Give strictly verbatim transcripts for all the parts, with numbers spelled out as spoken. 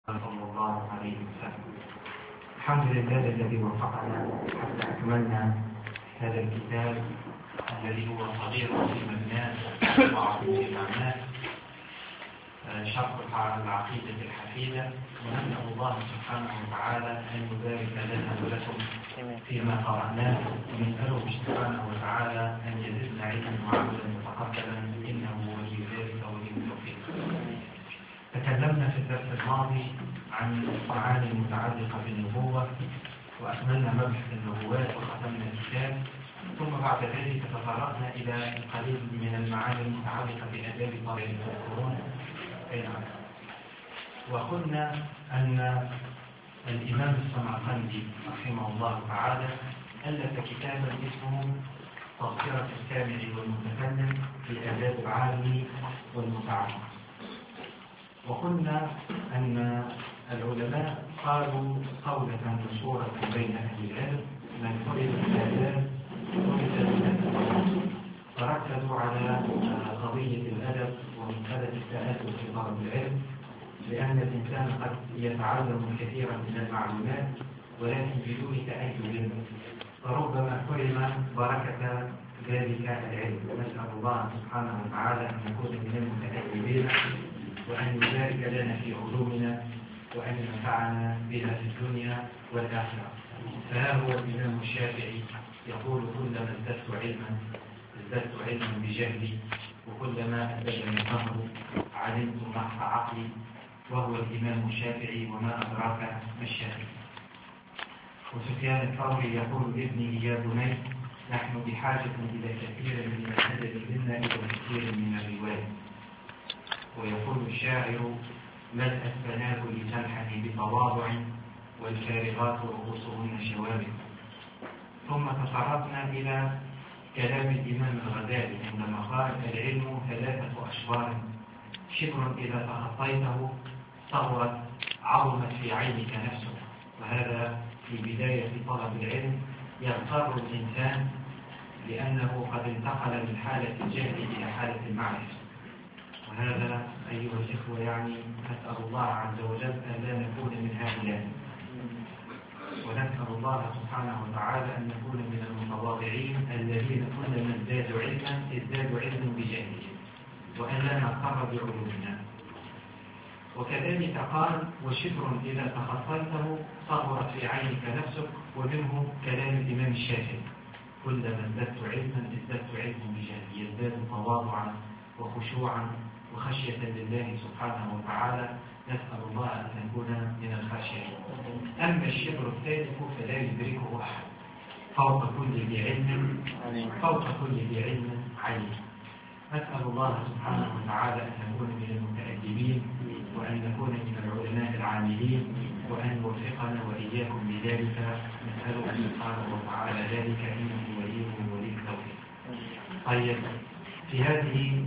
صلى الله عليه وسلم. الحمد لله الذي وفقنا حتى أكملنا هذا الكتاب الذي هو صغير في مبناه وعظيم في معناه، شرح العقيدة الحفيدة. ونسأل الله سبحانه وتعالى أن يبارك لنا ولكم فيما قرأناه، ونسأله سبحانه وتعالى أن يزدنا علما وعملا متقبلا إنه ولي ذلك ولي التوفيق. تكلمنا في الدرس الماضي عن المعاني المتعلقة بالنبوة، وأكملنا مبحث النبوات وختمنا الكتاب، ثم بعد ذلك تطرقنا إلى القليل من المعاني المتعلقة بآداب طريق القرون. وقلنا أن الإمام السمرقندي رحمه الله تعالى ألف كتابا اسمه تذكرة السامع والمتكلم في آداب العالم والمتعلم. وقلنا أن العلماء قالوا قولة مشهورة بين أهل العلم: من فرض الآداب فرض الأدب. فركزوا على قضية الأدب ومسألة التأدب في طلب العلم، لأن الإنسان قد يتعلم كثيرا من المعلومات ولكن بدون تأدب، فربما حرم بركة ذلك العلم. نسأل الله سبحانه وتعالى أن نكون من المتأدبين، وأن يبارك لنا في علومنا، وأن ينفعنا بها في الدنيا والآخرة. فها هو الإمام الشافعي يقول: كلما ازددت علما ازددت علما بجهلي، وكلما ازددني الأمر علمت محض عقلي. وهو الإمام الشافعي، وما أدراك ما الشافعي. وسفيان الثوري يقول لابنه: يا بني، نحن بحاجة إلى كثير من الأدب منا إلى كثير من الرواية. ويقول الشاعر: ملء السنابل تلحني بتواضع، والفارغات رؤوسهن شوارب. ثم تطرقنا إلى كلام الإمام الغزالي عندما قال: العلم ثلاثة أشبار، شبر إذا تخطيته صغرت عظمت في عينك نفسك. وهذا في بداية طلب العلم يغتر الإنسان لأنه قد انتقل من حالة الجهل إلى حالة المعرفة. وهذا أيها الإخوة يعني نسأل الله عز وجل أن لا نكون من هؤلاء، ونسأل الله سبحانه وتعالى أن نكون من المتواضعين الذين كلما ازدادوا علما ازدادوا علما بجهلهم، وأن لا نغتر بعلومنا. وكذلك قال: وشبر إذا تخطيته صغرت في عينك نفسك. ومنه كلام الإمام الشافعي: كلما ازددت علما ازددت علما بجهلي، يزداد تواضعا وخشوعا وخشية لله سبحانه وتعالى. نسأل الله أن نكون من الخاشعين. أما الشبر الثالث فلا يدركه أحد. فوق كل ذي علم فوق كل ذي علم عليم. نسأل الله سبحانه وتعالى أن نكون من المتأدبين، وأن نكون من العلماء العاملين، وأن يوفقنا وإياكم بذلك. نسأله سبحانه وتعالى ذلك، إنه ولي ولي التوفيق. طيب، في هذه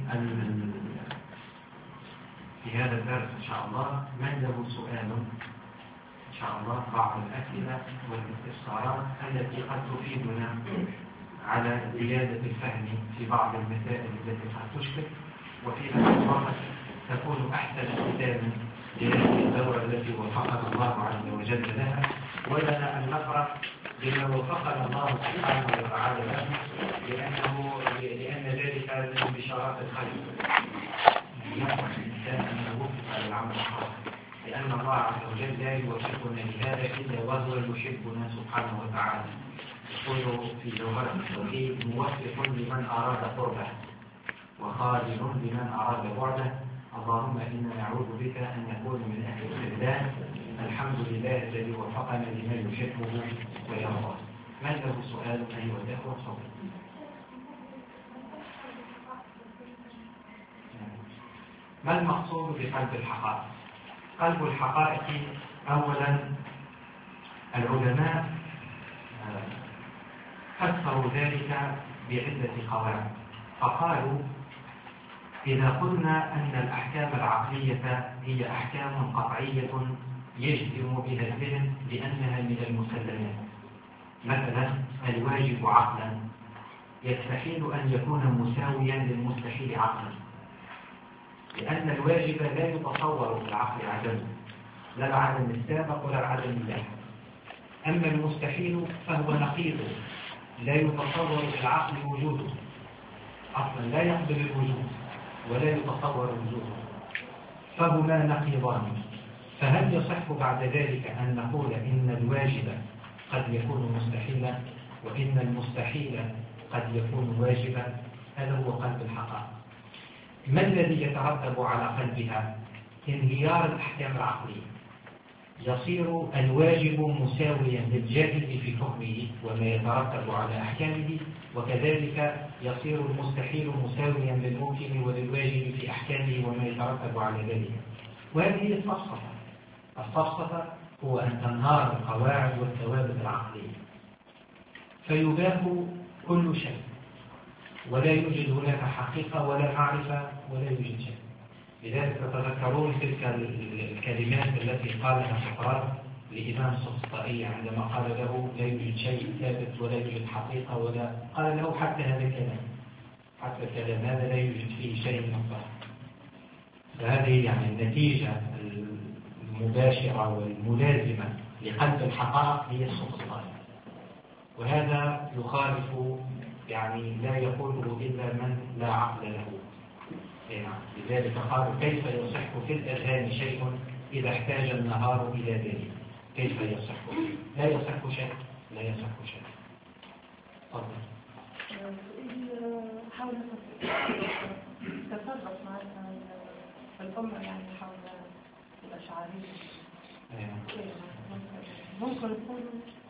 في هذا الدرس إن شاء الله من له سؤال إن شاء الله بعض الأسئلة والاستفسارات التي قد تفيدنا على زيادة الفهم في بعض المسائل التي قد تشكل، وفي نفس الوقت تكون أحسن ختاما لهذه الدورة التي وفقنا الله عز وجل لها. ولنا أن نفرح بما وفقنا الله سبحانه وتعالى له، لأنه لأن ذلك من بشارات الخير. يفرح الإنسان أن يوفق للعمل الصالح، لأن الله عز وجل لا يوفقنا لهذا إلا وهو يحبنا سبحانه وتعالى. يقول في جوهرة التوحيد: موفق لمن أراد قربه، وخالد لمن أراد بعده. اللهم إنا نعوذ بك أن نكون من أهل الخذلان. الحمد لله الذي وفقنا لما يحبه ويرضاه. من له سؤال أيها الأخوة؟ صوت. ما المقصود بقلب الحقائق؟ قلب الحقائق أولا العلماء فسروا ذلك بعدة قواعد، فقالوا: إذا قلنا أن الأحكام العقلية هي أحكام قطعية يجزم بها الذهن لأنها من المسلمات، مثلا الواجب عقلا يستحيل أن يكون مساويا للمستحيل عقلا، لأن الواجب لا يتصور بالعقل عدمه، لا العدم السابق ولا العدم اللاحق. أما المستحيل فهو نقيضه، لا يتصور بالعقل وجوده، أصلا لا يقبل الوجود ولا يتصور وجوده، فهما نقيضان. فهل يصح بعد ذلك أن نقول إن الواجب قد يكون مستحيلا وإن المستحيل قد يكون واجبا؟ هذا هو قلب الحقائق. ما الذي يترتب على قلبها؟ انهيار الأحكام العقلية، يصير الواجب مساويا للجائز في حكمه وما يترتب على أحكامه، وكذلك يصير المستحيل مساويا للممكن وللواجب في أحكامه وما يترتب على ذلك. وهذه هي الفلسفة. الفلسفة هو أن تنهار القواعد والثوابت العقلية فيباح كل شيء، ولا يوجد هناك حقيقة ولا معرفة ولا يوجد شيء. لذلك تتذكرون تلك الكلمات التي قالها سقراط لإمام السقراطي عندما قال له لا يوجد شيء ثابت ولا يوجد حقيقة، ولا قال له حتى هذا الكلام، حتى الكلام هذا لا يوجد فيه شيء من الصحة. فهذه يعني النتيجة المباشرة والملازمة لقلب الحقائق هي السقراط، وهذا يخالف يعني لا يقوله إلا من لا عقل له. لذلك قالوا كيف يصح في الأذهان شيء إذا احتاج النهار إلى دليل؟ كيف يصح؟ لا يصح شيء، لا يصح شيء. تفضل. حاول تتصرف مع الأمة يعني حول الأشعارية. ممكن نقول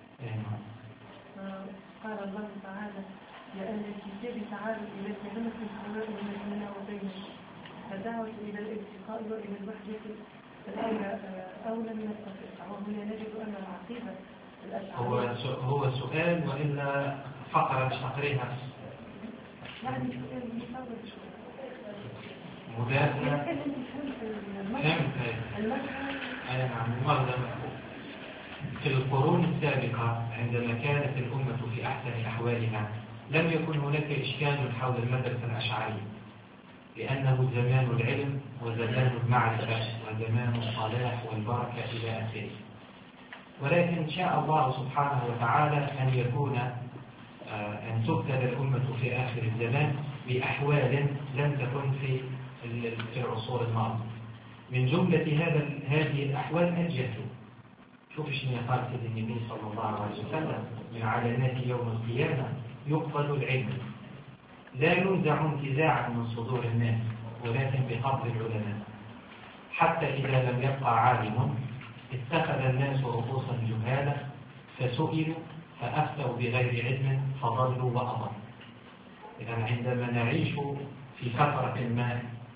قال الله تعالى يا أهل الكتاب تعالوا إلى كلمة سواء بيننا وبينكم، فدعوة إلى الالتقاء وإلى الوحدة الأولى أولى من التفرقة. وهنا نجد أن العقيدة الأشعرية هو هو سؤال وإلا فقرة مش تقريها يعني سؤال مصور شوية مدافع. فهمت أي نعم. المغزى في القرون السابقة عندما كانت الأمة في أحسن أحوالها لم يكن هناك إشكال حول المدرسة الأشعرية، لأنه زمان العلم وزمان المعرفة وزمان الصلاح والبركة إلى آخره. ولكن شاء الله سبحانه وتعالى أن يكون أن تبتلى الأمة في آخر الزمان بأحوال لم تكن في في العصور الماضية. من جملة هذا هذه الأحوال الجهل. شوف شنو قال سيدنا النبي صلى الله عليه وسلم من علامات يوم القيامة يقبل العلم، لا ينزع انتزاعا من صدور الناس ولكن بقبض العلماء، حتى إذا لم يبقى عالم اتخذ الناس رؤوسا جهالا فسئلوا فأفتوا بغير علم فضلوا وأضلوا. إذا عندما نعيش في فترة ما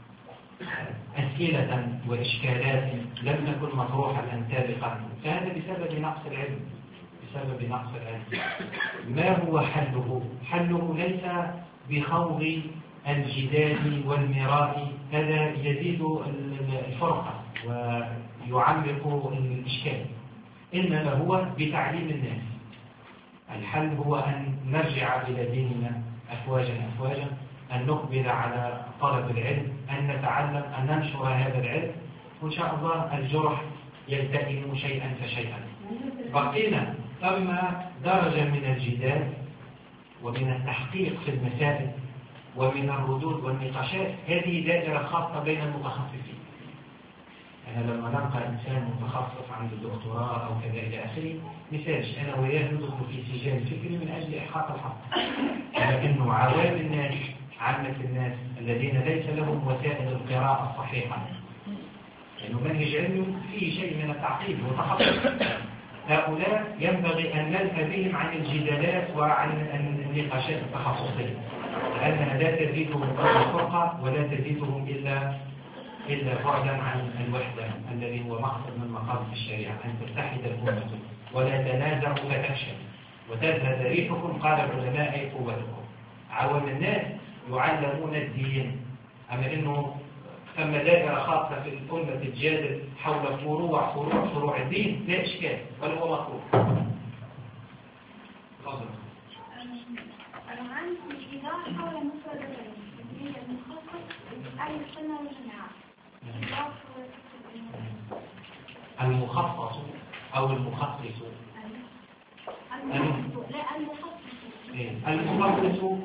أسئلة وإشكالات لم تكن مطروحة سابقا، فهذا بسبب نقص العلم، بسبب نقص العلم. ما هو حله؟ حله ليس بخوض الجدال والمراء، هذا يزيد الفرقة ويعمق الإشكال، إنما هو بتعليم الناس. الحل هو أن نرجع إلى ديننا أفواجا أفواجا، أن نقبل على طلب العلم، أن نتعلم، أن ننشر هذا العلم، وإن شاء الله الجرح يلتئم شيئا فشيئا. بقينا ثم درجة من الجدال ومن التحقيق في المسائل ومن الردود والنقاشات، هذه دائرة خاصة بين المتخصصين. أنا لما نلقى إنسان متخصص عنده دكتوراه أو كذا إلى آخره، مثالش أنا وياه ندخل في سجال فكري من أجل إحقاق الحق، لكنه عوام الناس، عامة الناس الذين ليس لهم وسائل القراءة الصحيحة، لأنه منهج علمي فيه شيء من التعقيد وتخصص، هؤلاء ينبغي أن ننهى بهم عن الجدالات وعن النقاشات التخصصية، لأنها لا تزيدهم إلا فرقة ولا تزيدهم إلا إلا بعدا عن الوحدة الذي هو مقصد من مقاصد الشريعة، أن تتحد الأمة ولا تنازعوا فتفشل وتذهب ريحكم، قال العلماء أي قوتكم. عوام الناس يعلمون الدين، أما إنه ثم دائرة خاصة في الأمة تجادل حول فروع فروع فروع الدين لا إشكال بل هو مطلوب. تفضل. أنا عندي إيضاح حول مفرد العلم المخصص أهل السنة والجماعة. المخصص أو المخصص؟ المخصص لا المخصص. إيه؟ المخصص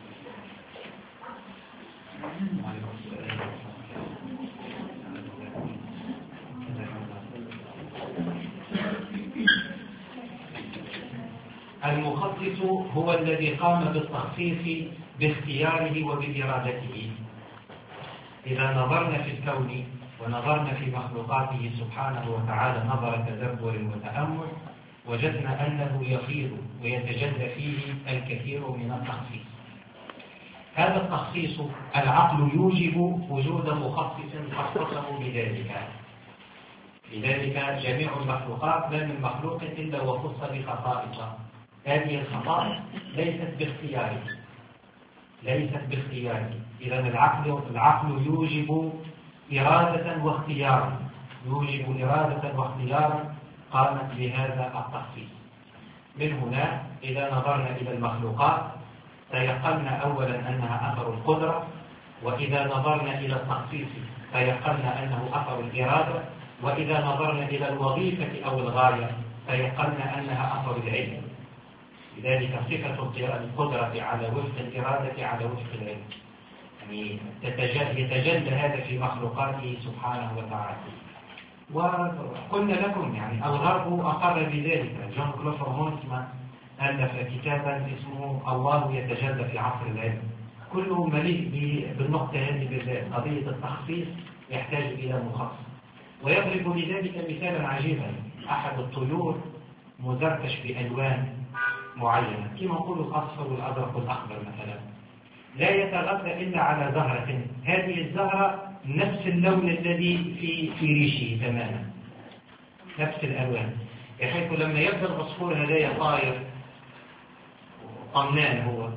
المخصص هو الذي قام بالتخصيص باختياره وبإرادته. إذا نظرنا في الكون ونظرنا في مخلوقاته سبحانه وتعالى نظر تدبر وتأمل، وجدنا أنه يفيض ويتجلى فيه الكثير من التخصيص. هذا التخصيص العقل يوجب وجود مخصص خصصه بذلك. لذلك جميع المخلوقات ما من مخلوق إلا وخص بخصائص. هذه الخصائص ليست باختياره ليست باختياره إذا العقل العقل يوجب إرادة واختيارا يوجب إرادة واختيارا قامت بهذا التخصيص. من هنا إذا نظرنا إلى المخلوقات تيقنا أولا أنها أثر القدرة، وإذا نظرنا إلى التخصيص تيقنا أنه أثر الإرادة، وإذا نظرنا إلى الوظيفة أو الغاية تيقنا أنها أثر العلم. لذلك صفة القدرة على وفق الإرادة على وفق العلم، يعني يتجلى هذا في مخلوقاته سبحانه وتعالى. وقلنا لكم يعني الغرب أقر بذلك. جون كلوفر هونسمان ألف كتابا اسمه الله يتجلى في عصر العلم، كله مليء بالنقطة هذه بالذات. قضية التخصيص يحتاج إلى مخصص، ويضرب لذلك مثالا عجيبا. أحد الطيور مزركش بألوان معينة كما نقول الأصفر والأزرق والأخضر مثلا، لا يتغذى إلا على زهرة. هذه الزهرة نفس اللون الذي في في ريشه تماما، نفس الألوان، بحيث لما يبدأ العصفور هذا طاير طنان هو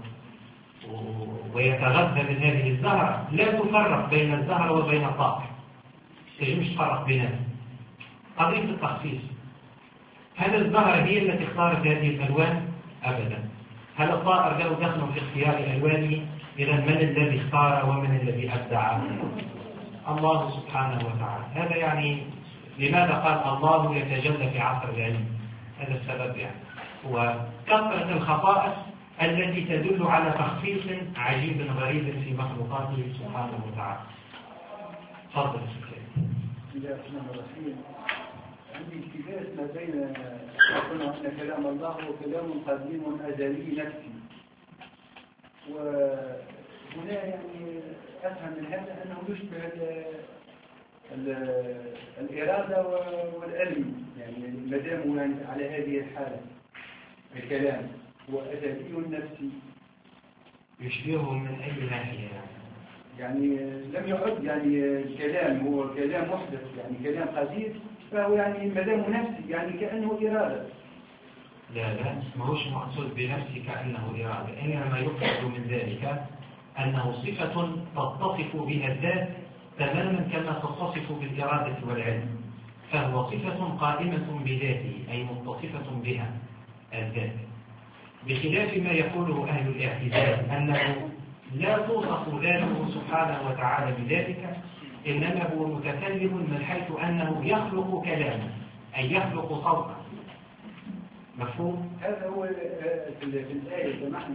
ويتغذى من هذه الزهرة، لا تفرق بين الزهرة وبين الطائر، تجمش تفرق بينها. قضية التخصيص، هل الزهرة هي التي اختارت هذه الألوان؟ أبدا. هل الطائر له دخل في اختيار ألوانه؟ إذا من الذي اختار ومن الذي أبدع؟ الله سبحانه وتعالى. هذا يعني لماذا قال الله يتجلى في عصر العلم؟ هذا السبب يعني هو كثرة الخصائص التي تدل على تخصيص عجيب غريب في مخلوقاته سبحانه وتعالى. تفضل سيدي. بسم الله الرحمن الرحيم. عندي التباس ما بين قلنا أن كلام الله هو كلام قديم أزلي نفسي، وهنا يعني أفهم من هذا أنه يشبه الإرادة والعلم، يعني ما دام يعني على هذه الحالة الكلام هو أزلي نفسي. يشبهه من أي ناحية؟ يعني لم يعد يعني الكلام هو كلام محدث، يعني كلام قديم، فهو يعني ما دام نفسي يعني كأنه إرادة. لا لا، ما هوش مقصود بنفسي كأنه إرادة، إنما يقصد من ذلك أنه صفة تتصف بها الذات تماما كما تتصف بالإرادة والعلم، فهو صفة قائمة بذاته أي متصفة بها الذات، بخلاف ما يقوله أهل الاعتزال أنه لا توصف ذاته سبحانه وتعالى بذلك، إنما هو متكلم من حيث أنه يخلق كلاما أي يخلق صوتا. مفهوم؟ هذا هو في الآية سمحني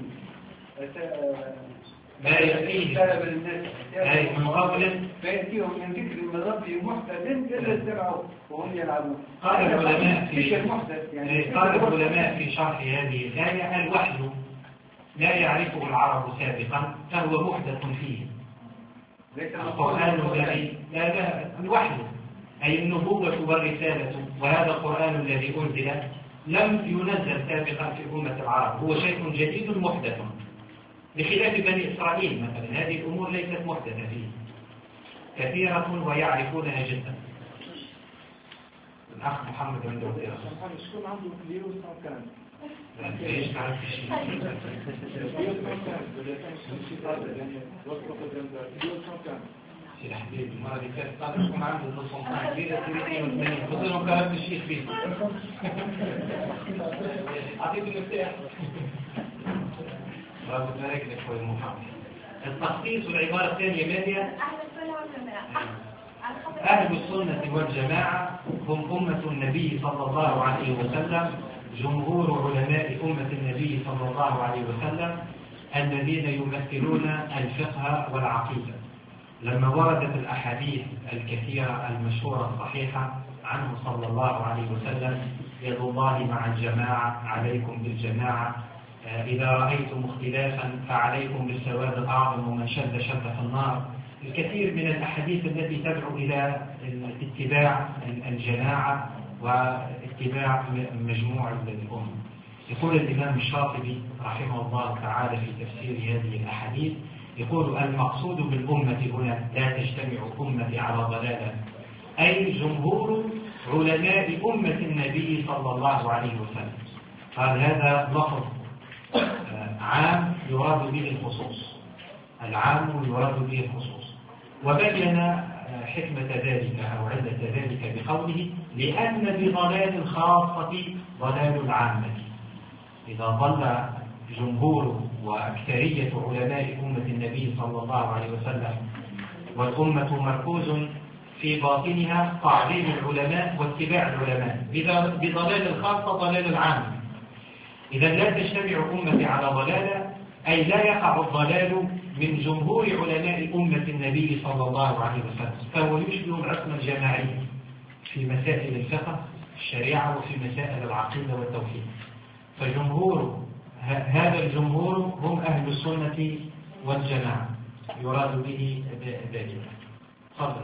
ما يأتيه أي من قبل فيأتيهم من ذكر من ربهم محدث إلا اتبعوه وهم يلعبون. قال العلماء في يعني قال العلماء في شرح هذه الآية الوحي لا يعرفه العرب سابقا فهو محدث فيه. القرآن الذي لا لا الوحي أي النبوة والرسالة، وهذا القرآن الذي أنزل لم ينزل سابقا في أمة العرب، هو شيء جديد محدث، بخلاف بني إسرائيل مثلا هذه الأمور ليست محدثة فيه، كثيرة ويعرفونها جدا. الأخ محمد عنده دراسة. شكون عنده كليو كان؟ لا ليش تعرف شيء؟ يا حبيبي المرة اللي فاتت قال يكون عنده نص كبيرة اثنين وثمانين، قلت لهم كلام الشيخ فيه. أعطيته المفتاح. رابط مالك لك شوي محمد. التخصيص والعبارة الثانية مالية؟ أهل السنة والجماعة هم أمة النبي صلى الله عليه وسلم، جمهور علماء أمة النبي صلى الله عليه وسلم الذين يمثلون الفقه والعقيدة. لما وردت الأحاديث الكثيرة المشهورة الصحيحة عنه صلى الله عليه وسلم: يد الله مع الجماعة، عليكم بالجماعة، إذا رأيتم اختلافا فعليكم بالسواد الأعظم ومن شد شد في النار. الكثير من الأحاديث التي تدعو إلى اتباع الجماعة واتباع مجموع الأمة. يقول الإمام الشاطبي رحمه الله تعالى في تفسير هذه الأحاديث، يقول: المقصود بالأمة هنا لا تجتمع أمتي على ضلالة، أي جمهور علماء أمة النبي صلى الله عليه وسلم. قال هذا لفظ عام يراد به الخصوص، العام يراد به الخصوص. وبين حكمة ذلك أو علة ذلك بقوله: لأن بضلال الخاصة ضلال العامة. إذا ضل جمهور وأكثرية علماء أمة النبي صلى الله عليه وسلم والأمة مركوز في باطنها تعظيم العلماء واتباع العلماء، بضلال الخاصة ضلال العامة. إذا لا تجتمع أمتي على ضلالة، أي لا يقع الضلال من جمهور علماء أمة النبي صلى الله عليه وسلم، فهو يشبه العصمة الجماعية في مسائل الفقه الشريعة وفي مسائل العقيدة والتوحيد. فجمهور هذا الجمهور هم أهل السنة والجماعة، يراد به ذلك. تفضل.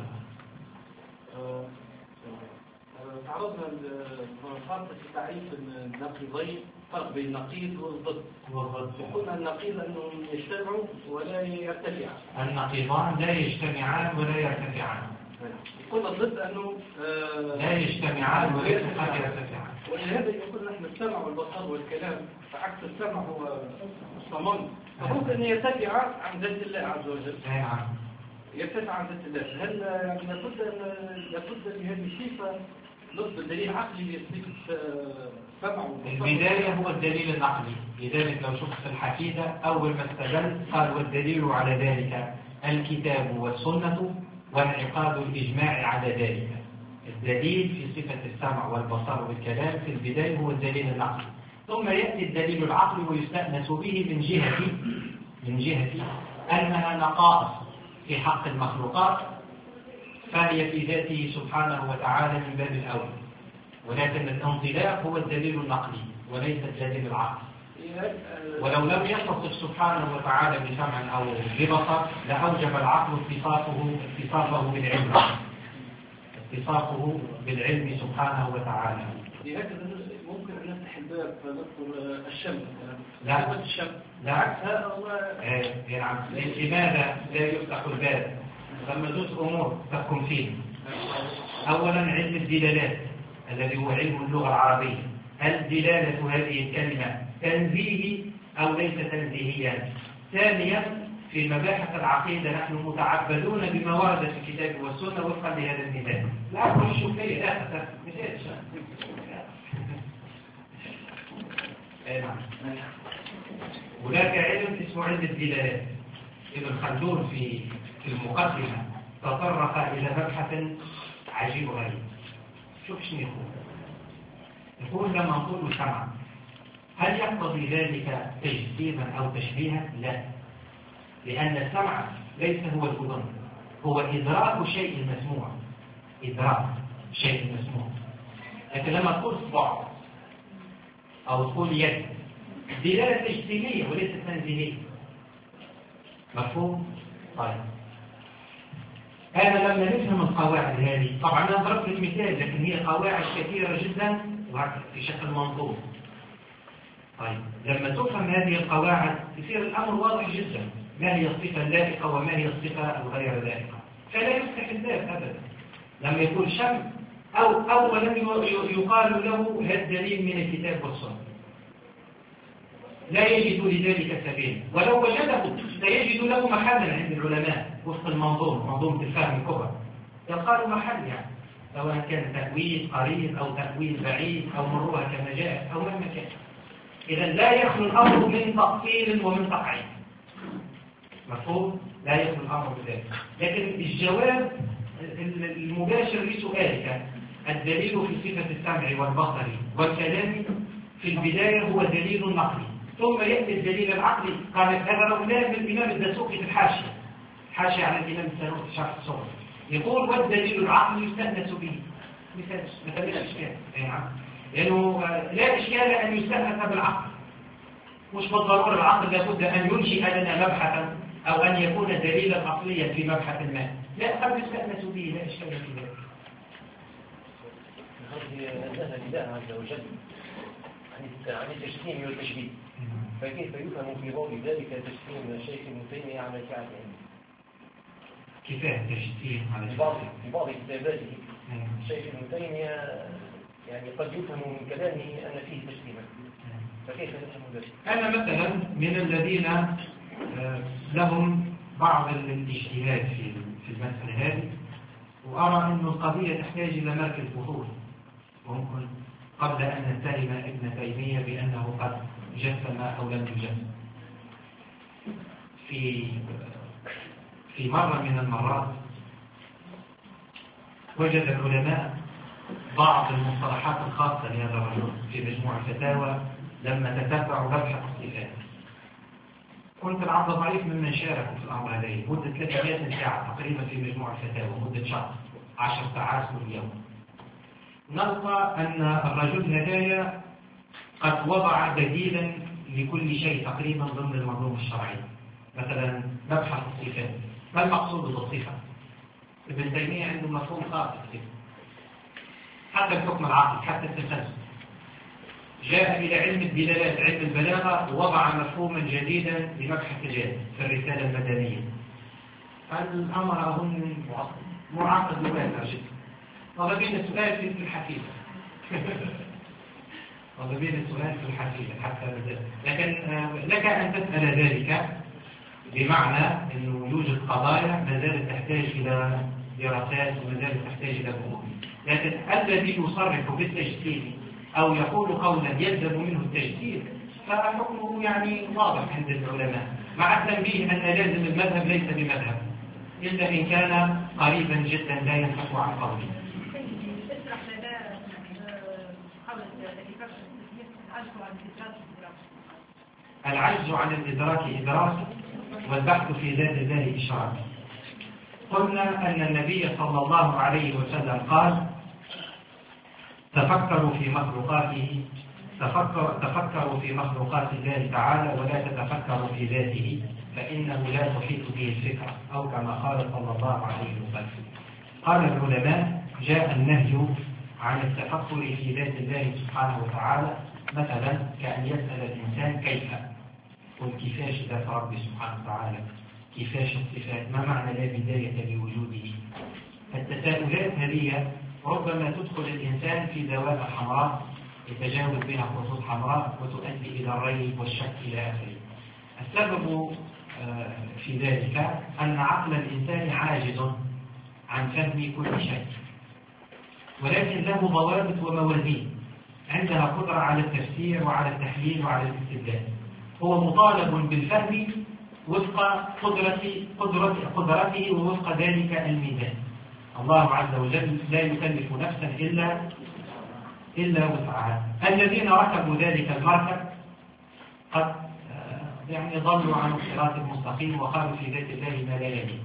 تعرضنا لفرق في تعريف النقيضين، فرق بين النقيض والضد. والضد وقلنا النقيض أنهم يجتمعوا ولا يرتفعان. النقيضان لا يجتمعان ولا يرتفعان. قلنا الضد أنه لا يجتمعان ولا يرتفعان. ولهذا يقول نحن السمع والبصر والكلام، فعكس السمع هو الصمم، فممكن أن يرتفع عن ذات الله عز وجل. نعم. يرتفع عن ذات الله. هل يعني لابد أن لابد لهذه الصفة ضد دليل عقلي لصفة سمع وبصر؟ البداية هو الدليل العقلي، لذلك لو شفت الحفيدة أول ما استدل قال: والدليل على ذلك الكتاب والسنة وانعقاد الإجماع على ذلك. الدليل في صفة السمع والبصر والكلام في البداية هو الدليل العقلي، ثم يأتي الدليل العقلي ويستأنس به من جهة من جهة أنها نقائص في حق المخلوقات، فهي في ذاته سبحانه وتعالى من باب الأول، ولكن الانطلاق هو الدليل النقلي وليس الدليل العقلي. ولو لم يتصف سبحانه وتعالى بسمع أو ببصر لأوجب العقل اتصافه اتصافه بالعلم اتصافه بالعلم سبحانه وتعالى. لهكذا ممكن أن نفتح الباب فنذكر الشم. لا الشم. لا هذا هو. نعم. لماذا لا يفتح الباب؟ لما جزء أمور تحكم فيه. أولا علم الدلالات الذي هو علم اللغة العربية. هل دلالة هذه الكلمة تنزيه أو ليس تنزيهيا؟ ثانيا في مباحث العقيدة نحن متعبدون بما ورد في الكتاب والسنة وفقا لهذا المثال. لا أقول الشوفية لا أخذ مثال هناك علم اسمه علم الدلالات. ابن خلدون في في المقدمة تطرق إلى مبحث عجيب غريب. شوف شنو يقول. يقول لما نقول سمع هل يقتضي ذلك تجسيما أو تشبيها؟ لا، لأن السمع ليس هو الأذن، هو إدراك شيء مسموع، إدراك شيء مسموع. لكن لما تقول صبع أو تقول يد دلالة تجسيمية وليست تنزيهية. مفهوم؟ طيب هذا لما نفهم القواعد هذه، طبعا أنا ضربت المثال لكن هي قواعد كثيرة جدا في شكل منظوم. طيب لما تفهم هذه القواعد يصير الأمر واضح جدا، ما هي الصفة اللائقة وما هي الصفة الغير لائقة، فلا يفتح الباب أبدا. لما يقول شم أو أولا يقال له هذا دليل من الكتاب والسنة، لا يجد لذلك سبيل، ولو وجده لا يجد له محلا عند العلماء وفق المنظوم منظومة الفهم الكبرى، يقال محل يعني، سواء كان تأويل قريب أو تأويل بعيد أو مروها كما جاء أو مهما كان. إذا لا يخلو الأمر من تأصيل ومن تقعيد. مفهوم؟ لا يخلو الأمر بذلك. لكن الجواب المباشر لسؤالك الدليل في صفة السمع والبصر والكلام في البداية هو دليل نقلي، ثم يأتي الدليل العقلي. قال هذا رغم الإمام الدسوقي في الحاشية، حاشية على الإمام السنوسي شرح الصور، يقول والدليل العقلي يستأنس به. مثال مثال الإشكال يعني لأنه لا إشكال أن يستأنس بالعقل، مش بالضرورة العقل لابد أن ينشئ لنا مبحثا أو أن يكون دليلا عقليا في مبحث ما، لا قد يستأنس به، لا إشكال في ذلك. هذه الله عز وجل عن التجسيم والتشبيه، فكيف يفهم في ضوء ذلك تجسيم شيخ ابن تيمية على كعب علمه؟ كفاية التجسيم على في بعض في بعض كتاباته شيخ ابن تيمية يعني قد يفهم من كلامه أن فيه تجسيما، فكيف نفهم ذلك؟ أنا مثلا من الذين لهم بعض الاجتهاد في في المسألة هذه، وأرى أن القضية تحتاج إلى مركز بحوث، وممكن قبل أن نتهم ابن تيمية بأنه قد جسم أو لم يجسم. في في مرة من المرات وجد العلماء بعض المصطلحات الخاصة لهذا الرجل في مجموع الفتاوى لما تتبعوا مبحث الصفات. كنت العبد ضعيف ممن شاركوا في الأمر هذا مدة ثلاثمائة ساعة تقريبا في مجموع الفتاوى، مدة شهر عشر ساعات كل يوم. نلقى أن الرجل هدايا قد وضع بديلا لكل شيء تقريبا ضمن المنظومة الشرعية. مثلا مبحث الصفات، ما المقصود بالصفة؟ ابن تيمية عنده مفهوم خاص كده، حتى الحكم العقلي، حتى التسلسل. جاء إلى علم الدلالات، علم البلاغة، ووضع مفهوما جديدا لمبحث جاد في الرسالة المدنية. الأمر أظن معقد وواسع جدا. طلبين السؤال في الحفيظة طلبين السؤال في الحفيظة حتى بدأ. لكن لك أن تسأل ذلك بمعنى أنه يوجد قضايا ما زالت تحتاج إلى دراسات وما زالت تحتاج إلى بحوث. لكن الذي يصرح بالتجسيم أو يقول قولا يلزم منه التجسيم فحكمه يعني واضح عند العلماء، مع التنبيه أن لازم المذهب ليس بمذهب إلا إن كان قريبا جدا لا ينفك عن قوله. العجز عن الإدراك إدراك، والبحث في ذات الله إشراك. قلنا أن النبي صلى الله عليه وسلم قال تفكروا في مخلوقاته تفكر تفكروا في مخلوقات الله تعالى ولا تتفكروا في ذاته فإنه لا تحيط به الفكرة، أو كما قال صلى الله عليه وسلم. قال العلماء جاء النهي عن التفكر في ذات الله سبحانه وتعالى، مثلا كأن يسأل الإنسان كيف، قل كيفاش ذات ربي سبحانه وتعالى، كيفاش الصفات، ما معنى لا بداية لوجوده. التساؤلات هذه ربما تدخل الإنسان في دوائر حمراء يتجاوز بها خطوط حمراء وتؤدي إلى الريب والشك إلى آخره. السبب في ذلك أن عقل الإنسان عاجز عن فهم كل شيء، ولكن له ضوابط وموازين، عندها قدرة على التفسير وعلى التحليل وعلى الاستدلال. هو مطالب بالفهم وفق قدرته, قدرته, قدرته ووفق ذلك الميزان. الله عز وجل لا يكلف نفسا إلا إلا وسعها. الذين ركبوا ذلك المركب قد يعني ضلوا عن الصراط المستقيم وقالوا في ذات الله ما لا يليق.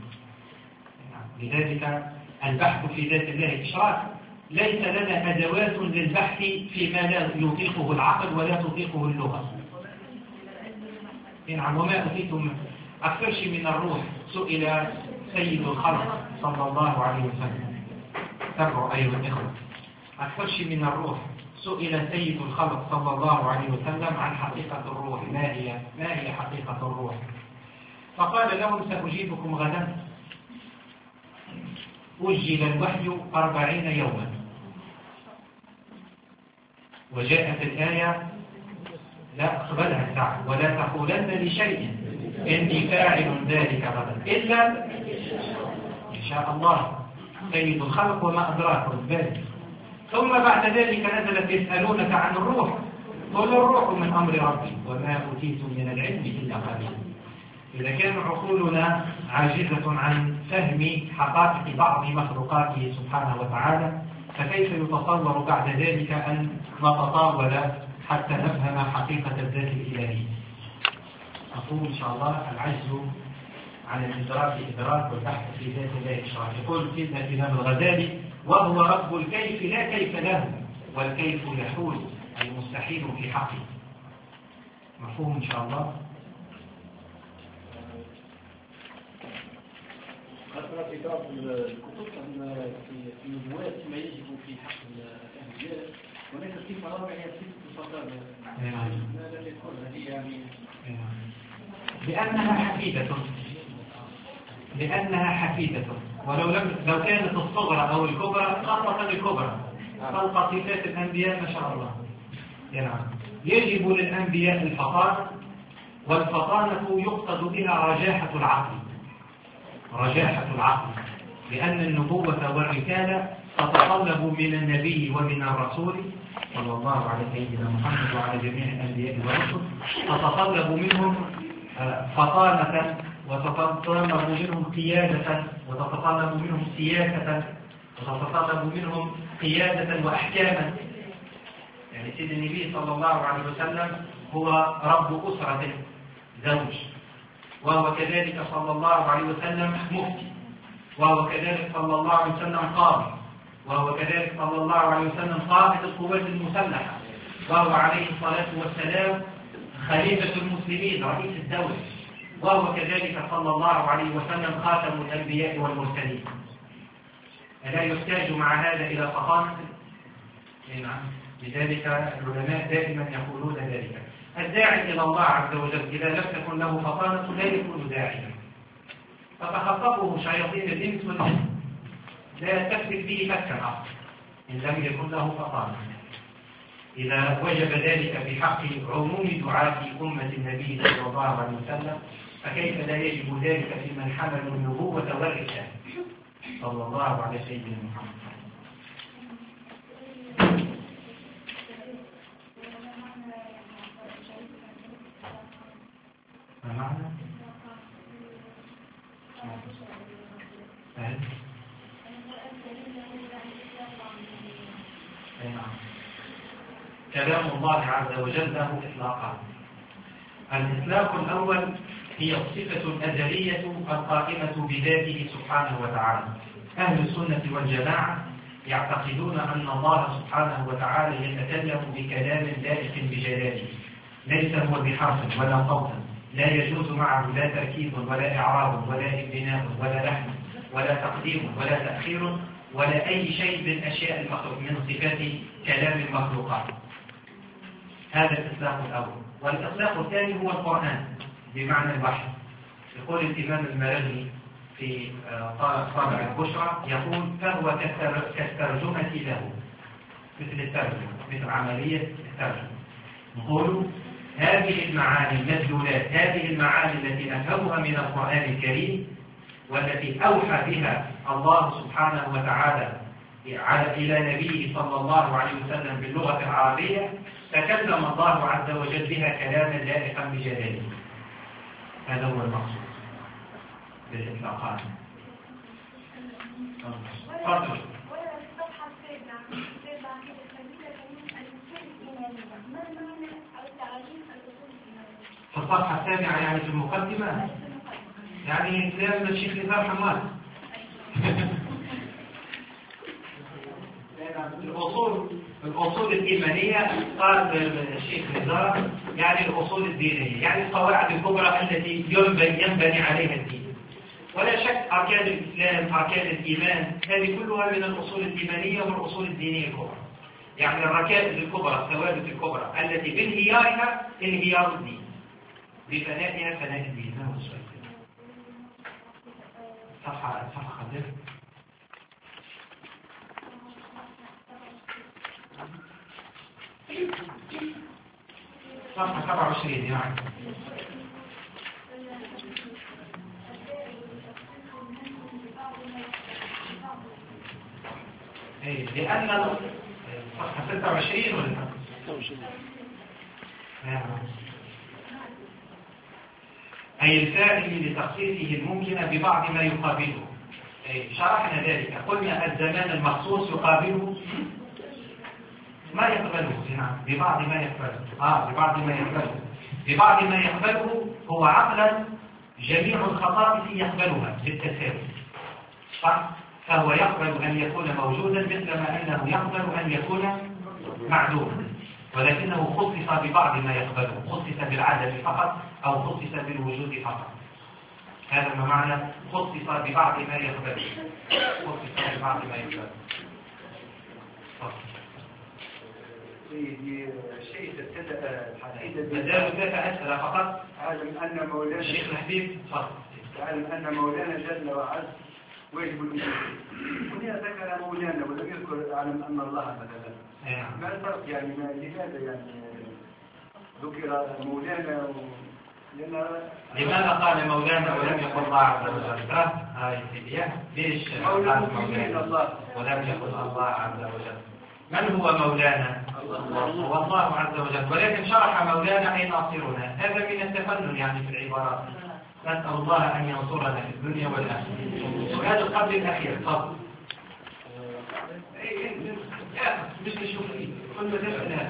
لذلك البحث في ذات الله إشراك. ليس لنا أدوات للبحث فيما لا يطيقه العقل ولا تطيقه اللغة. نعم. وما أوتيتم أكثر شيء من الروح سئل سيد الخلق صلى الله عليه وسلم. تابعوا أيها الإخوة، أكثر شيء من الروح سئل سيد الخلق صلى الله عليه وسلم عن حقيقة الروح، ما هي ما هي حقيقة الروح؟ فقال لهم سأجيبكم غدا. أجل الوحي أربعين يوما، وجاءت الآية لا أقبلها الساعة ولا تقولن لشيء إني فاعل ذلك غدا إلا إن شاء الله. سيد الخلق وما أدراكم ذلك. ثم بعد ذلك نزلت يسألونك عن الروح، قل الروح من أمر ربي وما أوتيتم من العلم إلا قليلا. إذا كان عقولنا عاجزة عن فهم حقائق بعض مخلوقاته سبحانه وتعالى، فكيف يتصور بعد ذلك أن نتطاول حتى نفهم حقيقة الذات الإلهية؟ أقول إن شاء الله العجز عن الإدراك إدراك والبحث في ذات الله شرع. يقول سيدنا الإمام الغزالي: وهو رب الكيف لا كيف له، والكيف يحول أي مستحيل في حقه. مفهوم إن شاء الله؟ أقرأ في بعض الكتب أن في نبوات ما يجب في حق الأنبياء هناك صفة رابعة هي صفة الفضائل. لا لم يكن هذه يعني لأنها حفيدة لأنها حفيدة ولو لم لو كانت الصغرى أو الكبرى خاصة الكبرى فوق صفات الأنبياء ما شاء الله. يعني يجب للأنبياء الفطانة، والفطانة يقصد بها رجاحة العقل رجاحة العقل لأن النبوة والرسالة تتطلب من النبي ومن الرسول صلى الله على سيدنا محمد وعلى جميع الأنبياء والرسل، تتطلب منهم فطانة، وتتطلب منهم قيادة، وتتطلب منهم سياسة، وتتطلب منهم قيادة وأحكاما. يعني سيد النبي صلى الله عليه وسلم هو رب أسرة زوج، وهو كذلك صلى الله عليه وسلم مفتي، وهو كذلك صلى الله عليه وسلم قاضي، وهو كذلك صلى الله عليه وسلم قائد القوات المسلحة، وهو عليه الصلاة والسلام خليفة المسلمين رئيس الدولة، وهو كذلك صلى الله عليه وسلم خاتم الأنبياء والمرسلين. ألا يحتاج مع هذا إلى فطانة؟ نعم. لذلك العلماء دائما يقولون ذلك: الداعي إلى الله عز وجل إذا لم تكن له فطانة لا يكون داعيا، فتخطفه شياطين الإنس والجن، لا تفلت به فكا أصلا إن لم يكن له فطانة. إذا وجب ذلك في حق عموم دعاة أمة النبي صلى الله عليه وسلم، فكيف لا يجب ذلك في من حملوا النبوة والرسالة صلى الله على سيدنا محمد. ما معنى؟ فهل؟ كلام الله عز وجل له إطلاقان. الإطلاق الأول هي الصفة الأزلية القائمة بذاته سبحانه وتعالى. أهل السنة والجماعة يعتقدون أن الله سبحانه وتعالى يتكلم بكلام لائق بجلاله، ليس هو بحرف ولا صوت، لا يجوز معه لا تركيب ولا إعراب ولا ابتناء ولا لحن ولا تقديم ولا تأخير ولا أي شيء من أشياء المخلوق من صفات كلام المخلوقات. هذا الإطلاق الأول. والإطلاق الثاني هو القرآن بمعنى الوحي. يقول الإمام المرغي في طابع البشرى، يقول: فهو كالترجمة له، مثل الترجمة، مثل عملية الترجمة. نقول هذه المعاني المدلولات، هذه المعاني التي نفهمها من القرآن الكريم والتي أوحى بها الله سبحانه وتعالى إلى نبيه صلى الله عليه وسلم باللغة العربية، تكلم الله عز وجل بها كلاما لائقا بجلاله. هذا هو المقصود بالإطلاقات. تفضل. في الصفحة السابعة يعني في المقدمة، يعني كلام الشيخ نزار حماد. الأصول الأصول الإيمانية قال الشيخ نزار يعني الأصول الدينية، يعني القواعد الكبرى التي ينبني, ينبني عليها الدين. ولا شك أركان الإسلام، أركان الإيمان، هذه كلها من الأصول الإيمانية والأصول الدينية الكبرى. يعني الركائز الكبرى، الثوابت الكبرى التي بانهيارها انهيار الدين، بفنائها فناء الدين. ما هو السؤال؟ صفحة صفحة خمسة. صفحة سبعة وعشرين يعني. ايه لأن صفحة ستة وعشرين ولا ستة وعشرين؟ أي الفاعل لتخصيصه الممكن ببعض ما يقابله. شرحنا ذلك، قلنا الزمان المخصوص يقابله ما يقبله، نعم ببعض ما يقبله آه ببعض ما يقبله ببعض ما يقبله هو عقلا جميع الخصائص يقبلها بالتساوي، صح؟ فهو يقبل أن يكون موجودا مثلما أنه يقبل أن يكون معدوما، ولكنه خصص ببعض ما يقبله، خصص بالعدم فقط أو خصص بالوجود فقط. هذا ما معنى خصص ببعض ما يقبله، خصص ببعض ما يقبله. سيدي شيء ابتدأ الحقيقة بدأوا ثلاثة أسئلة فقط. أعلم أن مولانا الشيخ الحبيب تفضل. أعلم أن مولانا جل وعز واجب الوجود. هنا ذكر مولانا ولم يذكر أعلم أن الله مثلا. ما الفرق يعني ما لماذا يعني ذكر مولانا و... لأن لماذا قال مولانا ولم يقل الله عز وجل؟ هاي سيدي ليش قال مولانا ولم يقل الله عز وجل؟ من هو مولانا؟ هو الله عز وجل، ولكن شرح مولانا أي ناصرنا. هذا من التفنن يعني في العبارات. نسأل الله أن ينصرنا في الدنيا والآخرة. سؤال القبل الأخير تفضل. مش نشوف فيه كل ما تسأل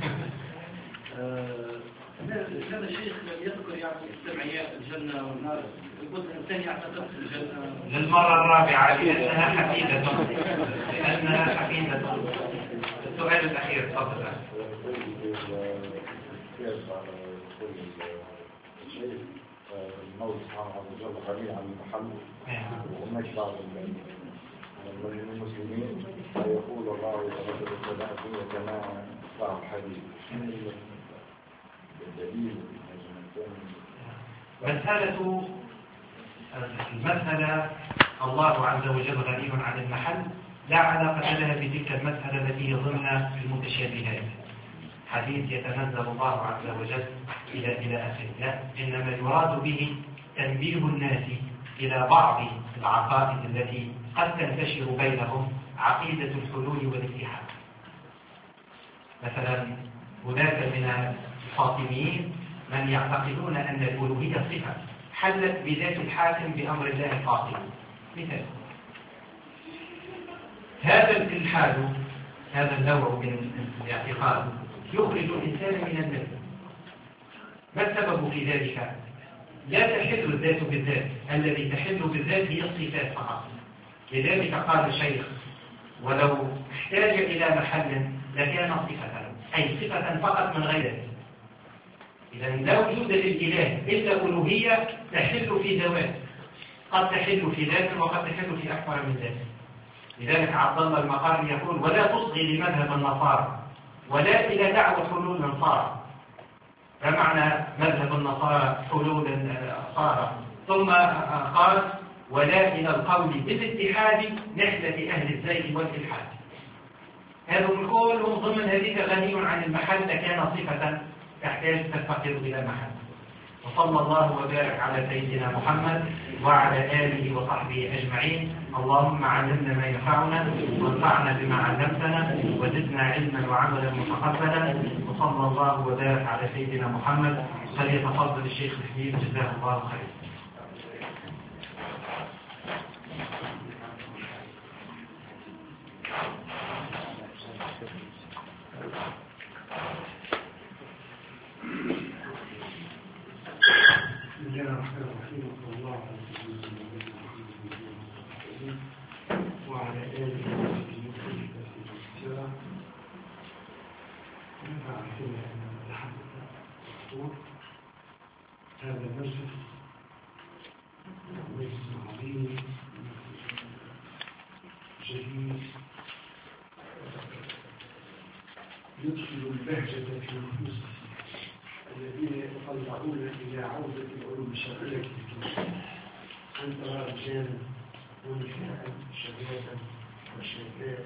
هذا الشيخ يذكر يعني السبعيات الجنة والنار، يقول الإنسان يعتقد في الجنة للمرة الرابعة لأنها حفيدة لأنها حفيدة. السؤال الأخير تفضل. الموت سبحانه وتعالى غني عن المحل، وهناك بعض المسلمين يقول الله تعالى كما صار الحديث. الدليل مسألة المسألة الله عز وجل غني عن المحل لا علاقة لها بتلك المسألة التي هي ضمن المتشابهات. حديث يتنزل الله عز وجل إلى إلى آخره، لا، إنما يراد به تنبيه الناس إلى بعض العقائد التي قد تنتشر بينهم، عقيدة الحلول والاتحاد. مثلا هناك من الفاطميين من يعتقدون أن الألوهية صفة حلت بذات الحاكم بأمر الله الفاطمي. مثال هذا الإلحاد، هذا النوع من الاعتقاد يخرج الإنسان من الملة. ما السبب في ذلك؟ لا تحل الذات بالذات، الذي تحل بالذات هي الصفات فقط. لذلك قال الشيخ ولو احتاج إلى محل لكان صفة، أي صفة فقط من غيره. إذا لا وجود للإله إلا ألوهية تحل في ذوات، قد تحل في ذات وقد تحل في أكثر من ذات. لذلك عبد الله المقاري يقول ولا تصغي لمذهب النصارى ولا إلى دعوة حلول النصارى. فمعنى مذهب النصارى حلول النصارى، ثم قال ولا إلى القول بالاتحاد نحلة أهل الزيغ والإلحاد. هذهم كلهم ضمن هذه غني عن المحل كان صفة تحتاج تفتقر إلى محل. وصلى الله وبارك على سيدنا محمد وعلى آله وصحبه أجمعين. اللهم علمنا ما ينفعنا وانفعنا بما علمتنا وزدنا علما وعملا متقبلا. وصلى الله وبارك على سيدنا محمد. فليتفضل الشيخ الحبيب جزاه الله خير. وعلى آله وصحبه وسلم. هذا المسجد مسجد عظيم جديد يدخل البهجة في نفوس الذين يتطلعون إلى عودة العلوم الشرعية أن ترى رجالا ونساء شبابا وشابات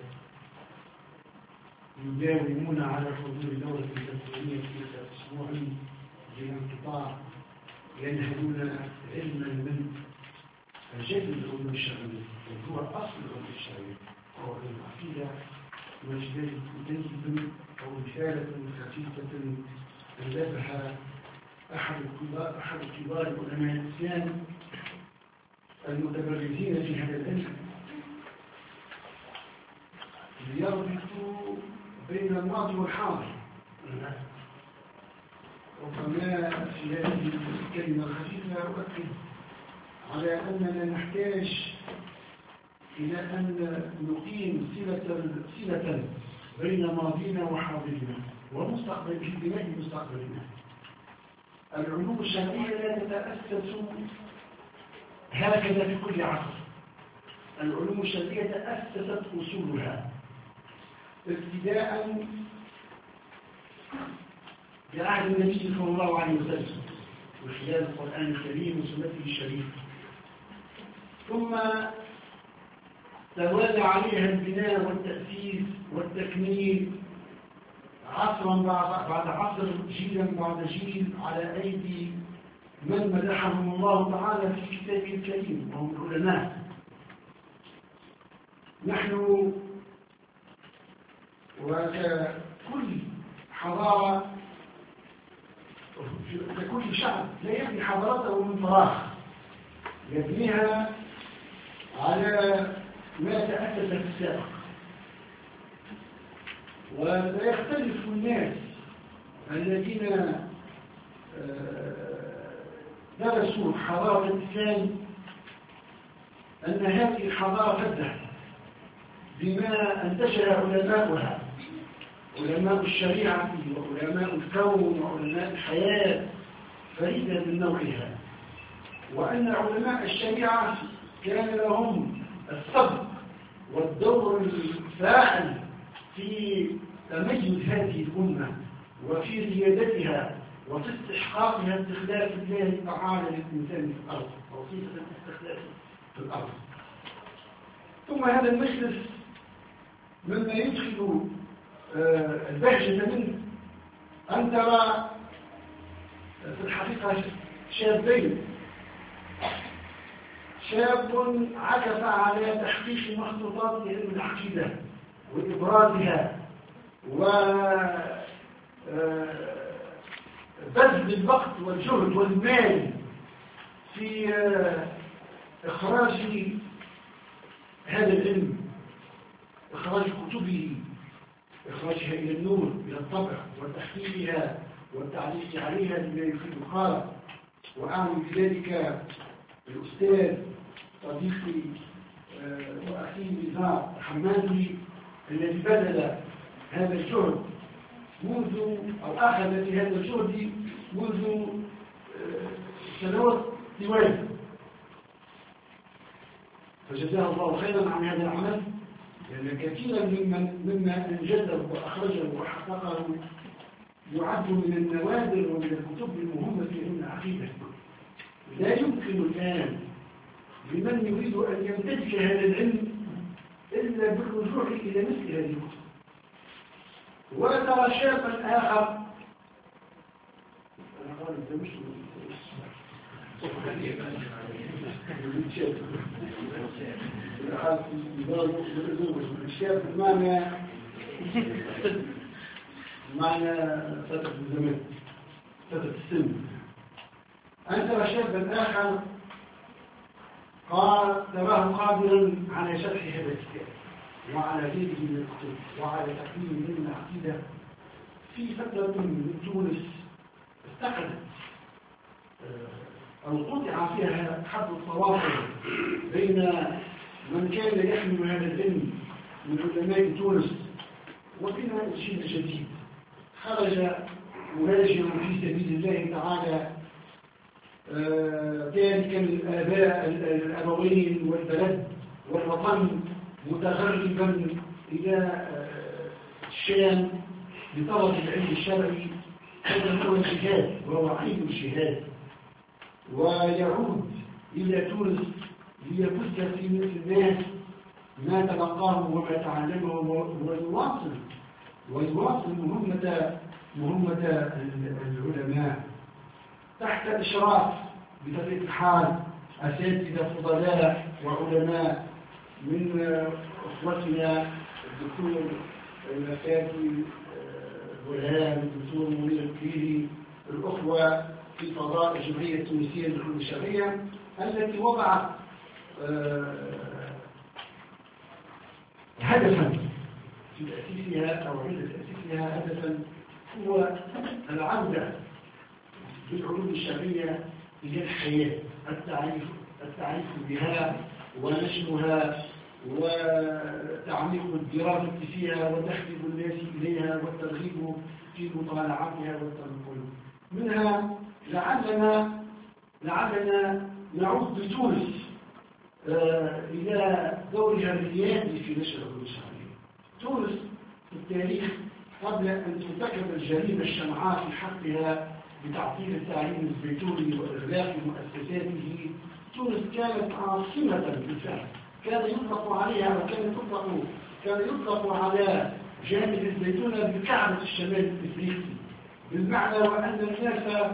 يداومون على حضور دورة تكوينية في أسبوع بانقطاع ينهلون علما من جد العلوم الشرعية وهو أصل العلوم الشرعية وهو العقيدة وجدان تجد أو رسالة خفيفة ألفها أحد كبار أحد كبار علماء الإسلام المتبرزين في هذا العلم ليربطوا بين الماضي والحاضر. ربما في هذه الكلمة الخفيفة أؤكد على أننا نحتاج إلى أن نقيم صلة صلة بين ماضينا وحاضرنا ومستقبل في بناء مستقبلنا. العلوم الشرعية لا تتأسس هكذا في كل عصر. العلوم الشرعية تأسست أصولها ابتداء بعهد النبي صلى الله عليه وسلم وخلال القرآن الكريم وسنته الشريفة، ثم توالى عليها البناء والتأسيس والتكميل عصرا بعد عصر، جيلا بعد جيل، على أيدي من مدحهم الله تعالى في كتابه الكريم وهم العلماء. نحن وككل حضارة ككل شعب لا يبني حضارته من فراغ، يبنيها على ما تأسس في السابق. ولا يختلف الناس الذين درسوا حضارة الإسلام أن هذه الحضارة تبدأ بما انتشر علماؤها، علماء الشريعة وعلماء الكون وعلماء الحياة فريدة من نوعها، وأن علماء الشريعة كان لهم السبق والدور الفاعل في تميز هذه الأمة وفي ريادتها وفي استحقاقها استخلاف الله تعالى للإنسان في الأرض، وصيغة الاستخلاف في الأرض. ثم هذا المجلس مما يدخل آه البهجة منه أن ترى في الحقيقة شابين، شاب عكف على تحقيق مخطوطات علم العقيدة وإبرازها وبذل الوقت والجهد والمال في إخراج هذا العلم، إخراج كتبه، إخراجها إلى النور، إلى الطبع، وتحقيقها والتعليق عليها بما يفيد القارئ. وأعني بذلك الأستاذ صديقي وأخي نزار حمادي الذي بذل هذا الجهد منذ أو أخذ في هذا الجهد منذ سنوات طوال، فجزاه الله خيرا عن هذا العمل، لأن كثيرا ممن مما أنجزه وأخرجه وحققه يعد من النوادر ومن الكتب المهمة في علم العقيدة. لا يمكن الآن لمن يريد أن يمتلك هذا العلم إلا بالرجوع إلى مثل هذه الكتب. وترى شابا آخر، أنا قال أنت مش الشاب بمعنى بمعنى فترة الزمان، فترة السن. أن ترى شابا آخر قال تراه قادرا على شرح هذا الكتاب وعلى غيره من الكتب وعلى تقديم من العقيدة في فترة من تونس استقلت أو قطع فيها حد التواصل بين من كان يحمل هذا العلم من علماء تونس وبين الجيل الجديد. خرج مهاجرا في سبيل الله تعالى تاركا الآباء الأبوين والبلد والوطن متغربا إلى الشام لطلب العلم الشرعي. هذا هو الجهاد وهو عين الجهاد، ويعود إلى تونس ليبث في مثل الناس ما تلقاه وما تعلمه ويواصل ويواصل مهمة مهمة العلماء تحت إشراف بطبيعة الحال أساتذة فضلاء وعلماء من أخوتنا الدكتور المفاتي غلام، الدكتور منير الكيري، الأخوة في فضاء الجمعية التونسية للعلوم الشرعية التي وضعت هدفا في تأسيسها أو عند تأسيسها هدفا هو العودة بالعلوم الشرعية إلى الحياة، التعريف التعريف بها ونشرها وتعميق الدراسة فيها وتحبيب الناس إليها والترغيب في مطالعتها والتنقل منها. لعلنا لعلنا نعود بتونس آه إلى دورها الريادي في نشر العلوم الشرعية. تونس في التاريخ قبل أن ترتكب الجريمة الشمعاء في حقها بتعطيل التعليم الزيتوني وإغلاق مؤسساته، تونس كانت عاصمة بالفعل، كان يطلق عليها وكان يطلق كان يطلق على جانب الزيتونة بكعبة الشمال الإفريقي، بالمعنى وأن الناس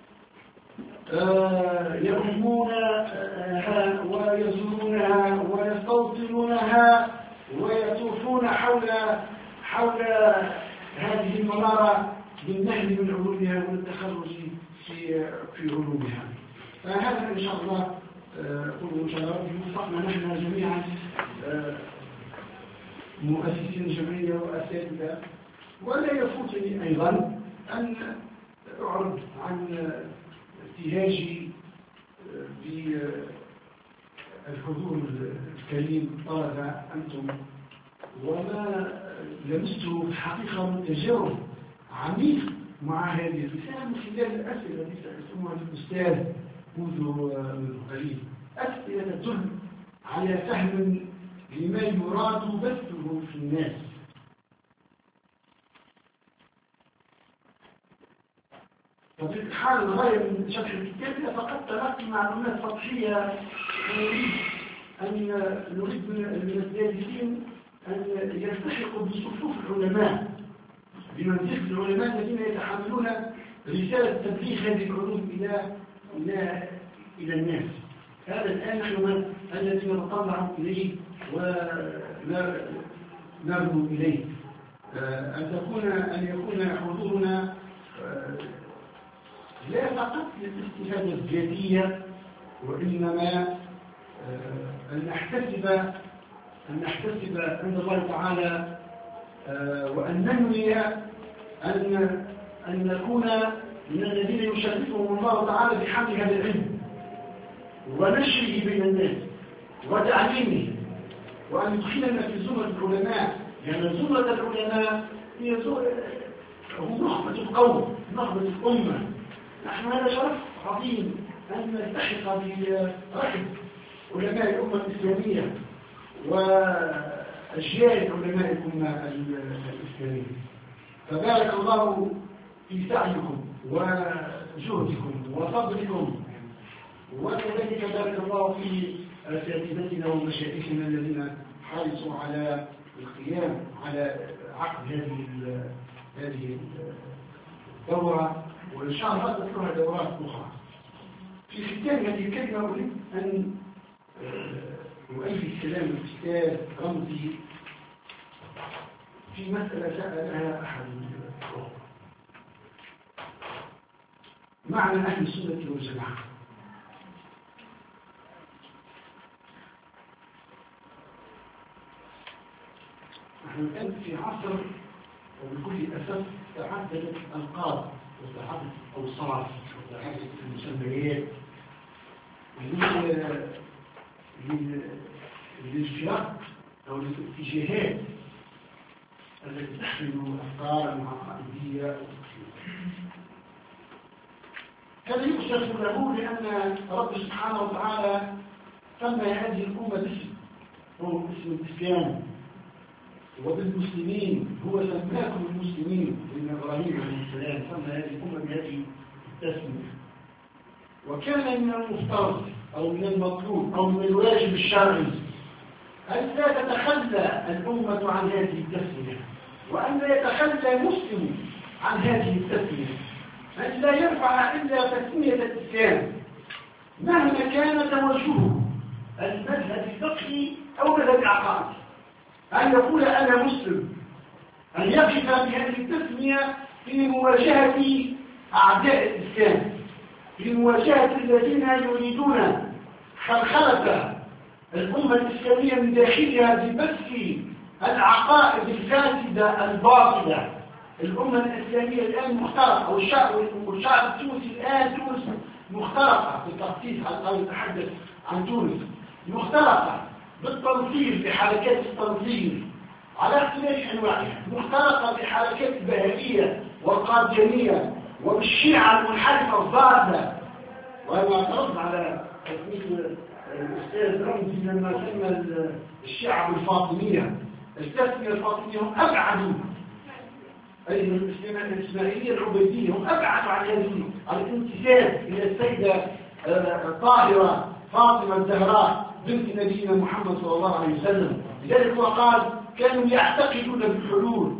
آه يؤمنونها ويزورونها ويستوطنونها ويطوفون حول حول هذه المنارة بالنهل من علومها والتخرج في في علومها. فهذا إن شاء الله قل إن شاء الله يوفقنا نحن جميعا مؤسسين الجمعية وأساتذة. ولا يفوتني أيضا أن أعرض عن ابتهاجي بالحضور الكريم طلبة أنتم، وما لمسته حقيقة من تجارب عميق مع هذه الرسالة من خلال الأسئلة التي سألتموها للأستاذ منذ قليل، أسئلة تدل على فهم لما يراد بثه في الناس. ففي الحال الغاية من شرح الكتاب فقد تلقي معلومات سطحية، نريد أن نريد من الدارسين أن يلتحقوا بصفوف العلماء، بمنزلة العلماء الذين يتحملون رسالة تبليغ هذه العلوم إلى إلى إلى الناس. هذا الآن نحن الذي نتطلع إليه ونرجو إليه أن تكون أن يكون حضورنا لا فقط للاستفادة الذاتية، وإنما أن نحتسب أن نحتسب عند الله تعالى وأن ننوي أن أن نكون من الذين يشرفهم الله تعالى بحمل هذا العلم ونشره بين الناس وتعليمه، وأن يدخلنا في زمرة العلماء، لأن زمرة العلماء هي هم نخبة القوم، نخبة الأمة. نحن هذا شرف عظيم أن نلتحق برحب علماء الأمة الإسلامية وأجيال علماء الأمة الإسلامية. فبارك الله في سعيكم وجهدكم وصبركم، وكذلك بارك الله في أساتذتنا ومشايخنا الذين حرصوا على القيام على عقد هذه هذه الدورة، وإن شاء الله تكون دورات أخرى. في ختام هذه الكلمة أريد أن أؤيد كلام الأستاذ رمزي في مسألة سألها أحد الأخوة، معنى أهل السنة والجماعة. نحن الآن في عصر وبكل أسف تعددت الألقاب وتعددت الأوصاف وتعددت المسميات للفرق أو للاتجاهات التي تحمل أفكارا عقائدية. هذا يكشف له لأن رب سبحانه وتعالى سمى هذه الأمة باسم، هو اسم الإسلام، وبالمسلمين هو سماكم المسلمين، لأن إبراهيم عليه السلام سمى هذه الأمة بهذه التسمية. وكان من المفترض أو من المطلوب أو من الواجب الشرعي أن لا تتخلى الأمة عن هذه التسمية، وأن لا يتخلى مسلم عن هذه التسمية، أن لا يرفع إلا تسمية الإسلام مهما كان توجهه المذهب الفقهي أو مذهب العقائد، أن يقول أنا مسلم، أن يقف بهذه التسمية في مواجهة أعداء الإسلام، في مواجهة الذين يريدون خلخلة الأمة الإسلامية من داخلها ببث العقائد الفاسدة الباطلة. الأمة الإسلامية الآن مخترقة، والشعب والشعب التونسي الآن تونس مخترقة بالتخصيص أو نتحدث عن تونس مخترقة بالتنظير بحركات التنظير على اختلاف أنواعها، مخترقة بحركات البهائية والقادمية وبالشيعة المنحرفة الضالة. وأنا اعترضت على تسمية الأستاذ رمزي لما سمى الشيعة بالفاطمية. التسمية الفاطمية هم أبعدوا أي الإسماعيلية العبيدية، هم أبعدوا عن هذه عن الانتساب إلى السيدة الطاهرة فاطمة الزهراء بنت نبينا محمد صلى الله عليه وسلم. لذلك هو قال كانوا يعتقدون بالحلول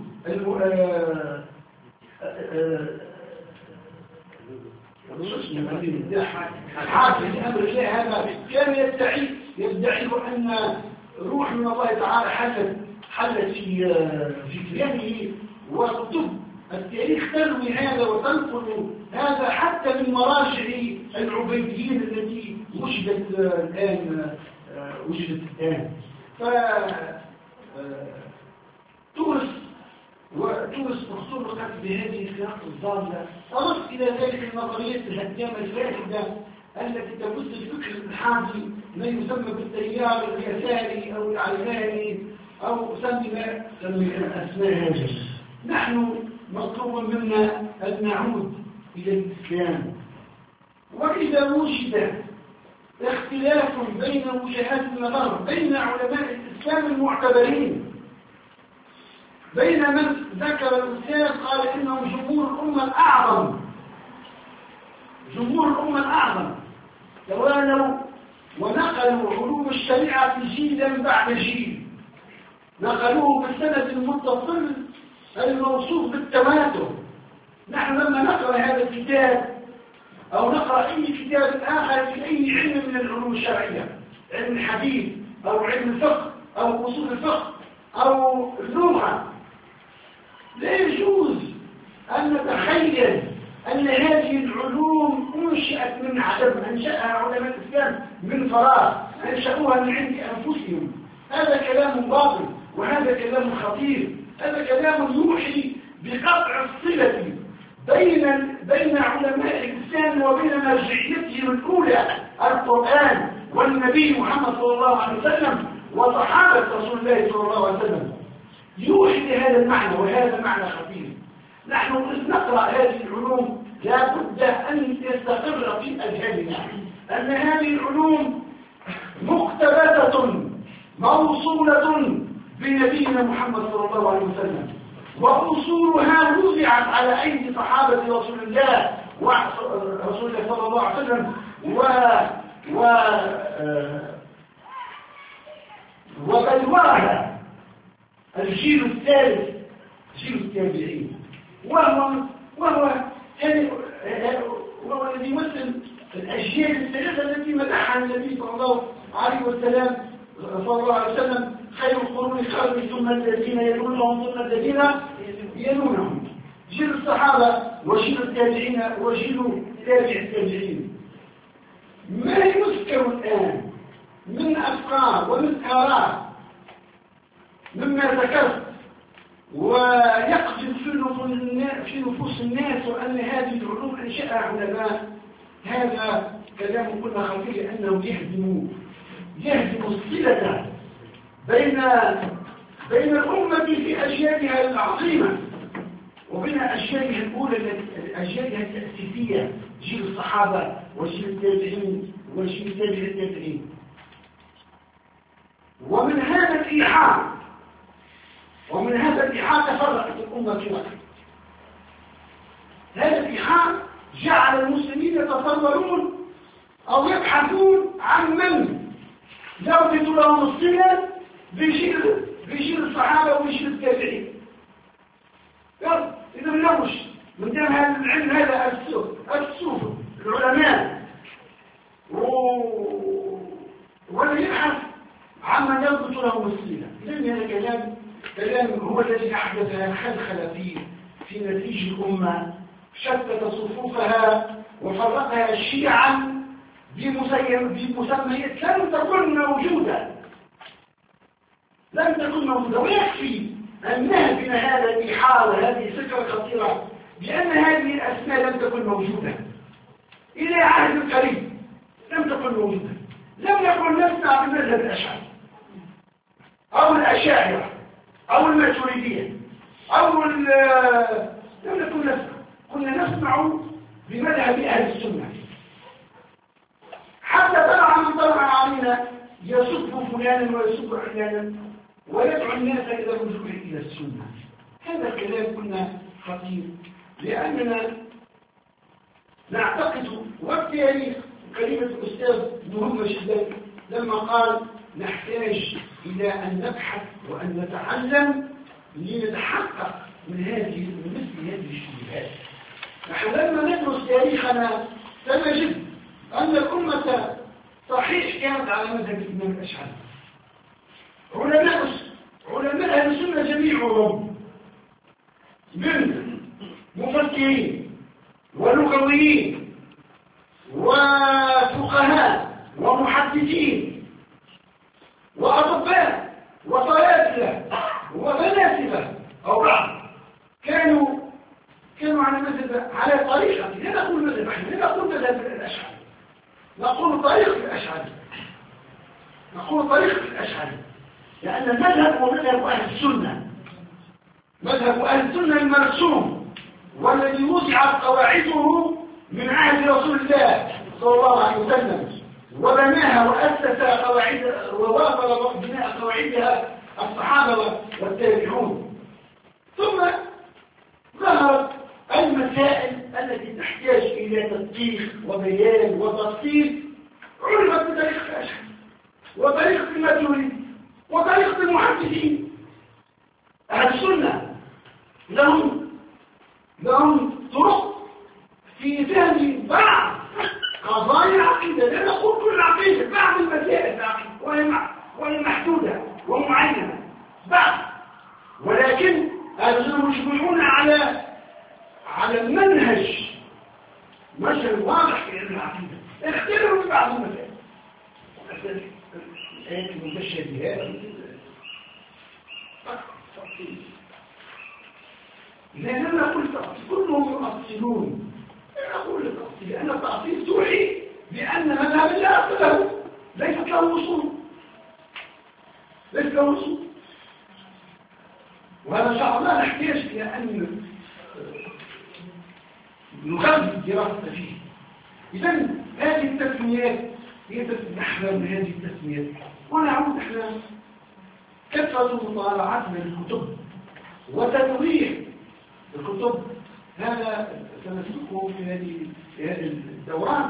الحاكم لأمر الله هذا كان يدعي يدعي أن روح من الله تعالى حلت حلت في في كلامه وكتب التاريخ تروي هذا وتنقل هذا حتى من مراجع العبيديين التي وجدت الآن وجدت الآن. ف تونس وتونس اخترقت بهذه الخلاق الضالة. أضف إلى ذلك النظريات الهدامة الفاسدة التي تبث الفكر الإلحادي ما يسمى بالتيار اليساري أو العلماني أو سمي سمي أسماء هذه. نحن مطلوب منا أن نعود إلى الإسلام، وإذا وجد اختلاف بين وجهات النظر بين علماء الإسلام المعتبرين، بين من ذكر الأستاذ قال إنه جمهور الأمة الأعظم، جمهور الأمة الأعظم توالوا ونقلوا علوم الشريعة جيلا بعد جيل، نقلوه بالسند المتصل الموصوف بالتواتر. نحن لما نقرأ هذا الكتاب أو نقرأ أي كتاب آخر في أي علم من العلوم الشرعية، علم الحديث أو علم الفقه أو أصول الفقه أو اللغة، لا يجوز أن نتخيل أن هذه العلوم أنشأت من عدم، أنشأها علماء الإسلام من فراغ، أنشأوها من عند أنفسهم. هذا كلام باطل وهذا كلام خطير، هذا كلام يوحي بقطع الصلة بين بين علماء الإسلام وبين مرجعيتهم الأولى القرآن والنبي محمد صلى الله عليه وسلم وصحابة رسول الله صلى الله عليه وسلم. يوحي بهذا المعنى وهذا معنى خطير. نحن نقرأ هذه العلوم لا بد أن تستقر في أذهاننا أن هذه العلوم مقتبسة موصولة بنبينا محمد صلى الله عليه وسلم، وأصولها وزعت على أيدي صحابة رسول الله ورسول الله صلى الله عليه وسلم و و وبلورها الجيل الثالث جيل التابعين، وهو وهو يعني وهو الذي يمثل الأجيال الثلاثة التي مدحها النبي صلى الله عليه وسلم صلى الله عليه وسلم خير القرون خير ثم الذين يلونهم ثم الذين يلونهم، جيل الصحابة وجيل التابعين وجيل تابع التابعين. ما يذكر الآن من أفكار ومن آراء مما ذكرت ويقذف في نفوس الناس وأن هذه العلوم أنشأها علماء، هذا كلام كنا خطير أنه يهدم يهدم الصلة بين بين الأمة في أجيالها العظيمة وبين أجيالها الأولى أجيالها التأسيسية، جيل الصحابة وجيل التابعين وجيل تابع التابعين. ومن هذا الإيحاء ومن هذا الإيحاء تفرقت الأمة في وقت. هذا الإيحاء جعل المسلمين يتصورون أو يبحثون عن من يوجد لهم الصلة بجيل بجيل الصحابة وبجيل التابعين. إذا منوش من دام هذا العلم هذا السوف العلماء ولا يبحث عمن يوجد لهم الصلة. إذن هذا كلام كلام هو الذي أحدث خلخلة في في نتيجة الأمة شتت صفوفها وفرقها شيعا بمسميات لم تكن موجودة لم تكن موجودة ويكفي أن نهدم هذا الإحالة هذه فكرة خطيرة بأن هذه الأسماء لم تكن موجودة إلى عهد قريب لم تكن موجودة لم نكن نسمع بالمذهب الأشعري أو الأشاعرة أو الماتريدية أو لم نكن نسمع كنا نسمع بمذهب أهل السنة حتى طلع من طلع علينا يسب فلانا ويسب فلانا ويدعو الناس إلى الرجوع إلى السنة هذا الكلام كنا خطير لأننا نعتقد والتاريخ كلمة الأستاذ مهم جدا لما قال نحتاج إلى أن نبحث وأن نتعلم لنتحقق من هذه من مثل هذه الشبهات. نحن لما ندرس تاريخنا سنجد أن الأمة صحيح كانت على مذهب الإمام الأشعري. علماء علماء أهل السنة جميعهم من مفكرين ولغويين وفقهاء ومحدثين وأطباء وطيابلة وفلاسفة أو بعض كانوا كانوا على مذهب على طريقة لا نقول مذهب احنا لا نقول مذهب الأشعري نقول طريقة الأشعري نقول طريقة الأشعري لأن المذهب هو مذهب أهل السنة مذهب أهل السنة المرسوم والذي وضعت قواعده من عهد رسول الله صلى الله عليه وسلم وبناها وأسس قواعد وواصل بناء قواعدها الصحابة والتابعون ثم ظهرت المسائل التي تحتاج إلى تدقيق وبيان وتفصيل عرفت بطريقة الأشعري وطريقة الماتريدي وطريقة المحدثين أهل السنة لهم لهم طرق في فهم بعض قضايا العقيدة لا نقول كل العقيدة بعض المسائل العقيدة وهي محدودة ومعينة بعض ولكن أهل السنة مجمعون على على المنهج منهج واضح في علم العقيدة اختلفوا في بعض المسائل الآيات المتشابهات لأننا نقول تأصيل كلهم يؤصلون لا نقول التأصيل لأن التأصيل توحي بأن مذهب لا أصل له ليست له وصول ليس له وصول وهذا إن شاء الله نحتاج إلى أن نغذي الدراسة فيه إذن هذه التسميات هي نحذر من هذه التسميات ونعود احنا كثرة مطالعتنا للكتب وتدوير الكتب هذا سنسلكه في هذه في هذه الدورات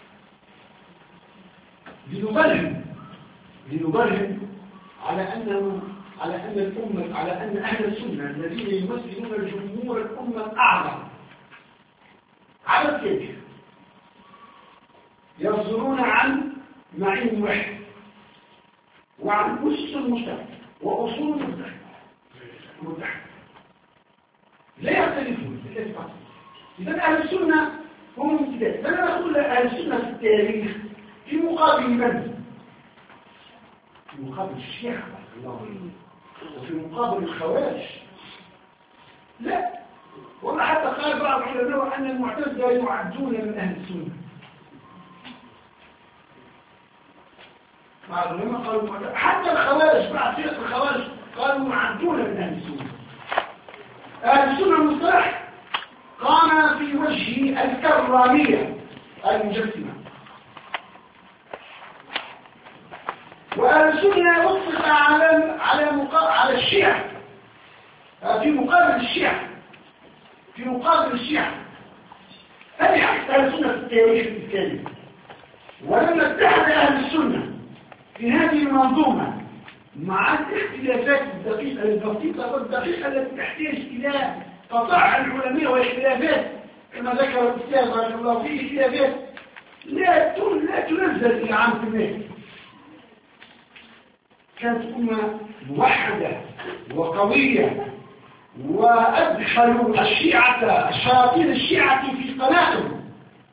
لنبرهن لنبرهن على أنه على أن الأمة على أن أهل السنة الذين يمثلون الجمهور الأمة الأعظم على التاريخ يصدرون عن معين واحد وعن أسس المجتمع وأصول المجتمع لا يختلفون في الاتفاق. إذا أهل السنة هم امتداد فأنا أقول أهل السنة في التاريخ في مقابل من؟ في مقابل الشيعة وفي مقابل الخوارج لا والله حتى قال بعض العلماء أن المعتزلة يعدون من أهل السنة بعض العلماء قالوا حتى الخوارج بعض فرق الخوارج قالوا يعدون من أهل السنة أهل السنة المصطلح قام في وجه الكرامية المجسمة وأهل السنة وصف على على مقا... على الشيعة في مقابل الشيعة في مقابل الشيعة هذه حق أهل السنة في التاريخ الإسلامي ولما اتحد أهل السنة في هذه المنظومة مع الاختلافات الدقيقة البسيطة والدقيقة التي تحتاج إلى قطاع العلماء واختلافات كما ذكر الأستاذ رحمه الله في اختلافات لا لا تنزل إلى عام الناس كانت أمة موحدة وقوية وأدخلوا الشيعة الشياطين الشيعة في قناتهم.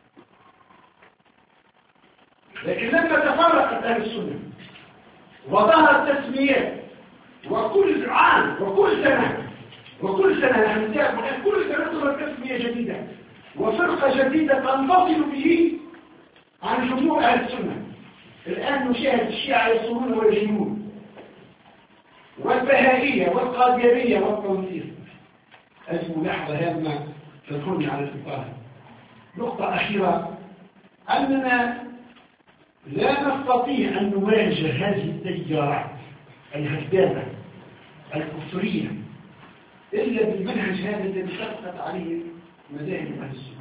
لكن لما تفرقت أهل السنة وظهرت تسميات وكل عام وكل سنة وكل سنة نحن نتابع كل سنة تظهر تسمية جديدة وفرقة جديدة تنفصل به عن جمهور أهل السنة. الآن نشاهد الشيعة يصومون ويجنون والبهائية والقادرية والتنصير. أسمو لحظة هامة تدخلني على الإطار. نقطة أخيرة، أننا لا نستطيع أن نواجه هذه التيارات الهدامة الكفرية إلا بالمنهج هذا الذي سقطت عليه مذاهب أهل السنة.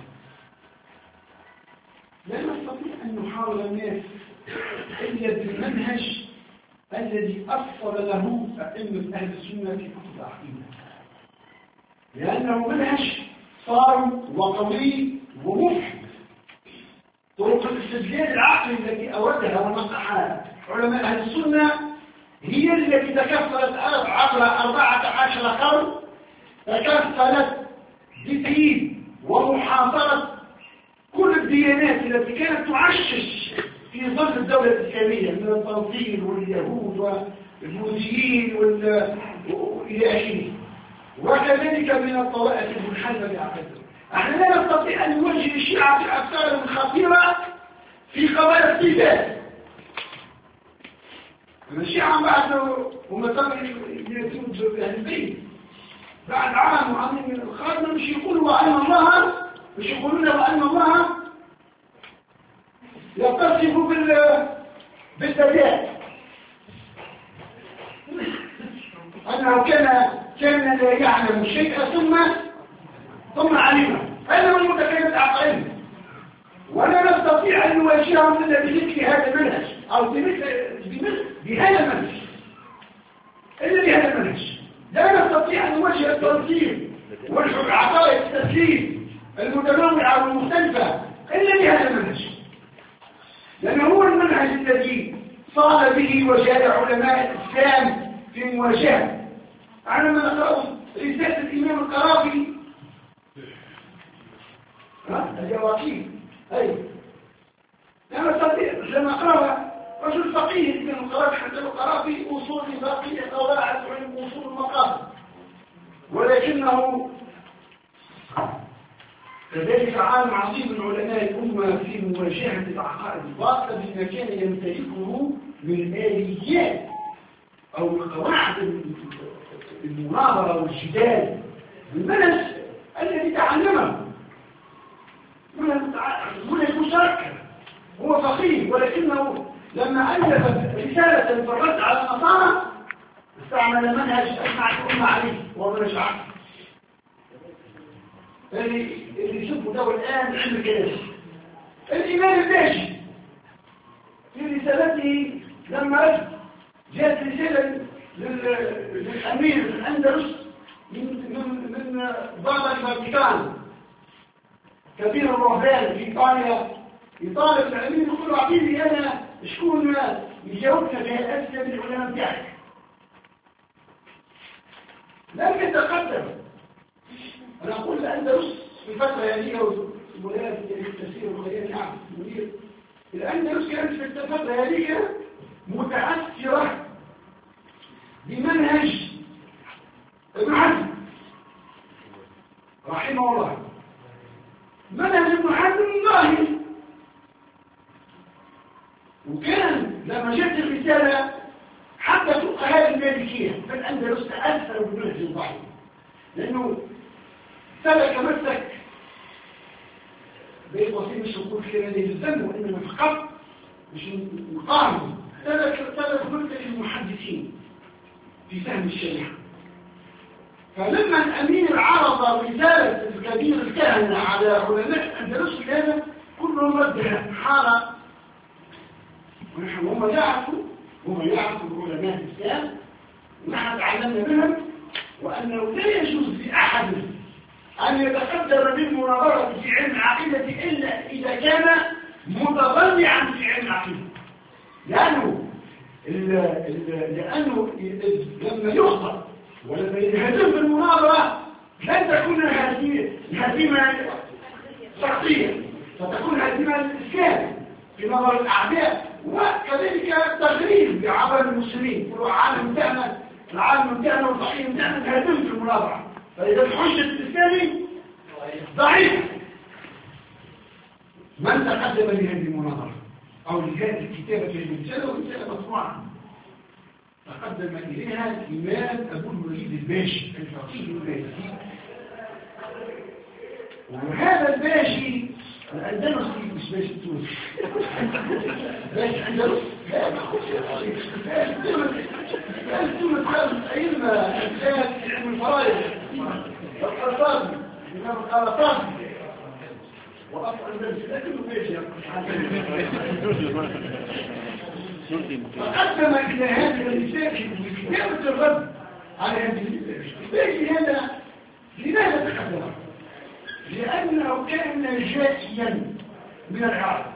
لا نستطيع أن نحاول الناس إلا بالمنهج الذي أصل له أئمة أهل السنة في كتب العقيدة، لأنه منهج صارم وقوي ومفحم. طرق الاستدلال العقلي التي أودها ونصحها علماء أهل السنة هي التي تكفلت عبر أربعة عشر قرن، تكفلت بتأييد ومحاصرة كل الديانات التي كانت تعشش في ظل الدولة الإسلامية من التنصير واليهود والبوذيين وإلى آخره، وكذلك من الطوائف المنحرفة بعقيدتهم. احنا لا نستطيع أن نوجه الشيعة في أفكار خطيرة في قضايا الصفات. الشيعة بعد هم تم يتوجه في أهل البيت بعد عام وعامين من الخارج مش يقولوا وأن الله مش يقولون وأن الله يتصف بالذات، أنه كان كان لا يعلم شيئا ثم ثم علمه. هذا هو المتكلم العقلي، ولا نستطيع أن نواجههم إلا بمثل هذا المنهج أو بمثل بهذا المنهج إلا بهذا المنهج. لا نستطيع أن نواجه التنظيم والعقائد التسليم المتنوعة والمختلفة إلا بهذا المنهج، لأنه هو المنهج الذي صار به وجاد علماء الإسلام في مواجهة. على ما نقرأ رسالة الإمام القرافي الجواكيب أي لما نستطيع لما قرأ رجل فقيه الإمام القرافي حتى القرافي أصول باقية قواعد علم أصول المقام، ولكنه كذلك عالم عظيم من علماء الأمة في مواجهة العقائد الباطلة بما كان يمتلكه من آليات أو قواعد المناظرة والجدال، المنهج الذي تعلمه من المشاركة. هو فقيه ولكنه لما ألف رسالة في الرد على النصارى استعمل منهج أجمع الأمة عليه وهو منهج عقل اللي اللي يشوفوا ده الآن علم الكلام. الإمام الباجي في رسالته لما جاءت رسالة للأمير الأندلس من من من بابا الفاتيكان كبير الرهبان في إيطاليا، يطالب الأمير يقول له أعطيني أنا شكون يجاوبنا في الأسئلة من العلماء بتاعك. لم يتقدم. أنا أقول الأندلس في الفترة هذه والولايات التسير والخيال نعم المدير الأندلس كانت في الفترة هذه متأثرة بمنهج ابن حزم رحمه الله. منهج ابن حزم ظاهر، وكان لما جاءت الرسالة حتى فقهاء المالكية في الأندلس تأثروا بمنهج الظاهر، لأنه سلك مسك بين وسيم الشكور كده يلزموا إنما فقط مش مقارنة، سلك سلك مسك المحدثين في فهم الشريعة. فلما الأمير عرض رسالة الكبير الكهنة على علماء الأندلس كان كلهم ردها حارة، ونحن هم يعرفوا هم يعرفوا علماء الإسلام ونحن تعلمنا منهم، وأنه لا يجوز لأحد أن يتقدم بالمناظرة في علم العقيدة إلا إذا كان متضلعا في علم العقيدة، لأنه ال ال لأنه لما يخطأ ولما ينهزم في المناظرة لن تكون الهزيمة شخصية، فتكون هزيمة للإسلام في نظر الأعداء، وكذلك تغريب بعبر المسلمين. كل عالم بتاعنا العالم بتاعنا والضحية بتاعنا تهزم في المناظرة، فإذا الحجة الإسلامي ضعيف من تقدم لهذه المناظرة أو لهذه الكتابة في الرسالة والرسالة مطبوعة تقدم إليها الإمام أبو الوليد الباشي الفقيه المالكي، وهذا الباشي الأندلسي مش باشي التونسي باشي أندلس لا ما أخذش باشي تونس خمس أئمة أمثال في علم الفرائض القرطاسي الإمام القرطاسي وأصلا أندلس لكنه باشي فقدم إلى هذه الرسالة بكتابة الرد على هذه الباشي. هذا لماذا تقدم؟ لأنه كان جائيا من العراق،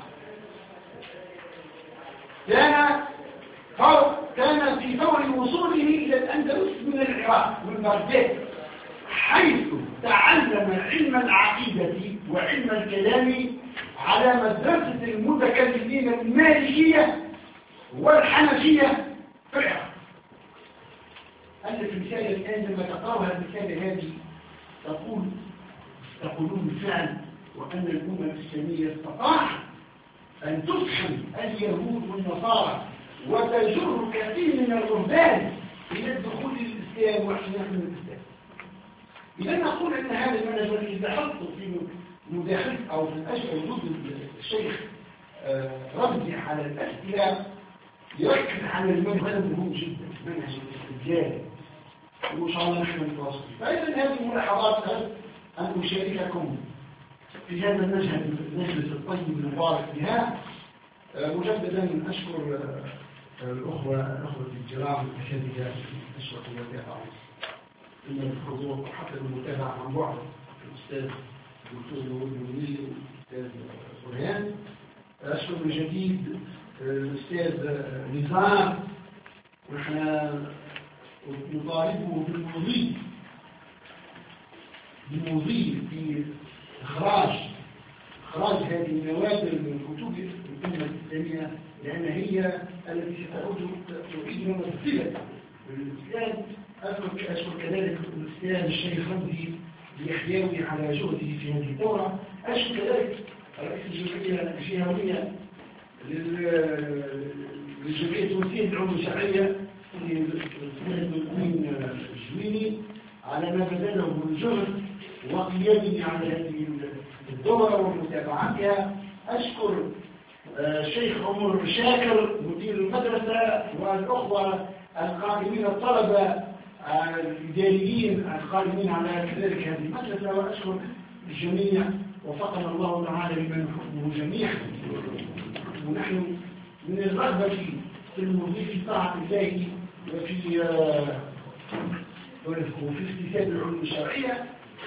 كان كان في فور وصوله إلى الأندلس من العراق من بغداد، حيث تعلم علم العقيدة وعلم الكلام على مدرسة المتكلمين المالكية والحنفية في العراق. ألف رسالة الآن لما تقرأها الرسالة هذه تقول تقولون بالفعل وأن الأمة الإسلامية استطاعت أن تفهم اليهود والنصارى وتجر كثير من الرهبان إلى الدخول للإسلام واحتناق من الإسلام. إذا نقول أن هذا المنهج الذي لاحظته في مداخلة أو في الأشياء وجود الشيخ رمزي على الأسئلة يركز على المنهج مهم جدا، منهج الاستدلال، وإن شاء الله نحن نتواصل. فإذا هذه الملاحظات أن أشارككم في هذا المجهد المجلس الطيب المبارك بها. مجددا أشكر الأخوة الأخوة الكرام الأساتذة أشرفوا وتابعوا من الحضور وحتى المتابعة عن بعد، الأستاذ الدكتور نور المنير والأستاذ برهان. أشكر من جديد الأستاذ نزار، ونحن نطالبه بالمضي بالمضي في إخراج إخراج هذه النوادر من كتب الأمة الإسلامية، لأن هي التي ستعود تعيد ممثلة للإسلام. أذكر أشكر كذلك الأستاذ الشيخ رمزي لإحياوي على جهده في هذه الدورة. أشكر كذلك رئيس الجمعية الجهوية للجمعية التونسية للعلوم الشرعية الأمين الجويني على ما بذله من جهد وقيامه على هذه الدورة ومتابعتها. أشكر الشيخ عمر شاكر مدير المدرسة والأخوة القائمين الطلبة الإداريين القائمين على كذلك هذه المدرسة، وأشكر الجميع وفقنا الله تعالى لمن نحبه جميعا. ونحن من الرغبة في المضي في طاعة الله وفي وفي اكتساب العلوم الشرعية،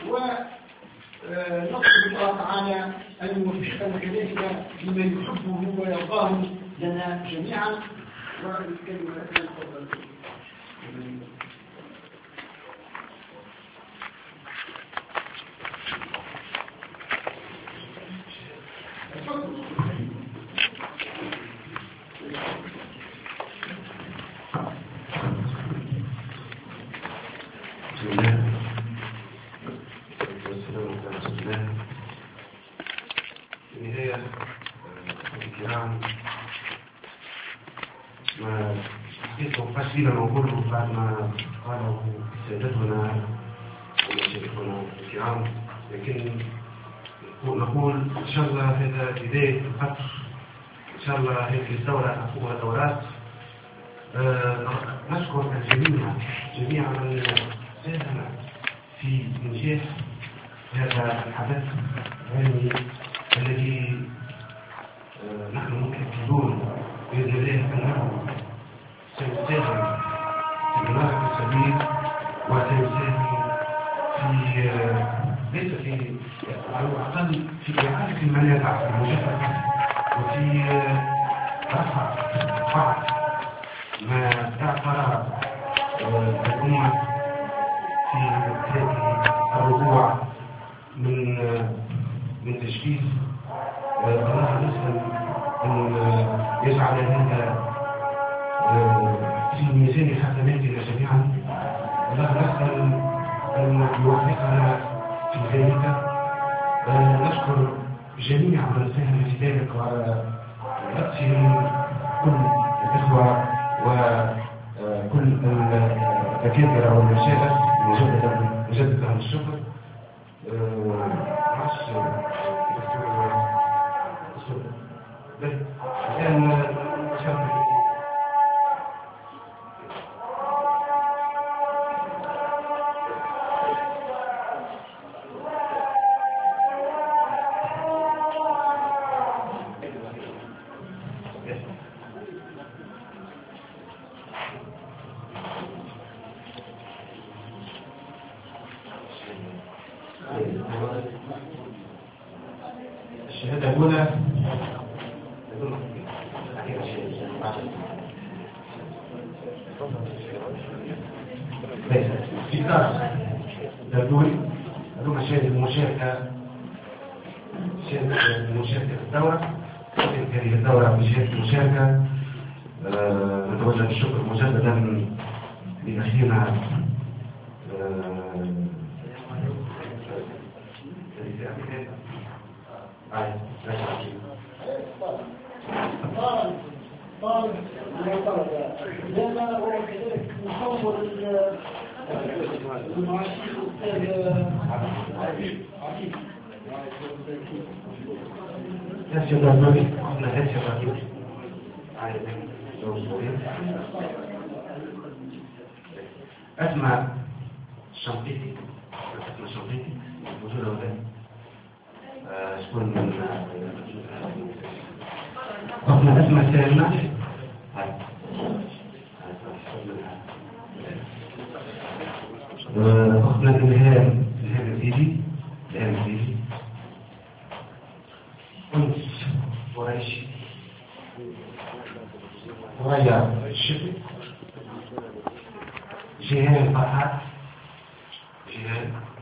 ونطلب الله تعالى أن يوفقنا كذلك لما يحبه ويرضاه لنا جميعا. والكلمة التي تفضل فينا نقوله بعد ما قاله سيدتنا ومشايخنا الكرام، لكن نقول إن شاء الله هذا بداية الفتح، إن شاء الله هذه الدورة تكون دورات. أه نشكر الجميع جميع من ساهم في إنجاح هذا الحدث العلمي الذي أه نحن متأكدون بإذن الله أنه سيساهم في بناء السبيل وسيساهم في ليس في على الأقل في إعادة المنازع في المجتمع وفي رفع بعض ما تعترى الأمة في هذه الرجوع من من تجهيز الله نسأل أن يجعل هذا في ميزان حسناتنا جميعا. الله نسأل أن يوفقنا في ذلك. نشكر جميع من ساهم في ذلك وعلى رأسهم كل الإخوة وكل الدكاترة والمشايخ مجددا مجدد لهم الشكر. الآن الشهادة الأولى كتاب دردوري هذو مشاهد المشاركة شهادة المشاركة في الدورة. هذه الدورة بشهادة المشاركة. نتوجه بالشكر مجددا لأخينا طالب من الطلبة لأن هو كذلك مصور المعاشر الأستاذ عبيد عبيد هاتي الرجل قلنا هاتي الرجل أسمع شنطيتي أسمع شنطيتي موجودة ولا شكون من أخنا أسمع سالمة أخنا الإلهام الإلهام الزيدي الإلهام الزيدي أنس قريشي وريا الشفي جيهان فرحات جيهان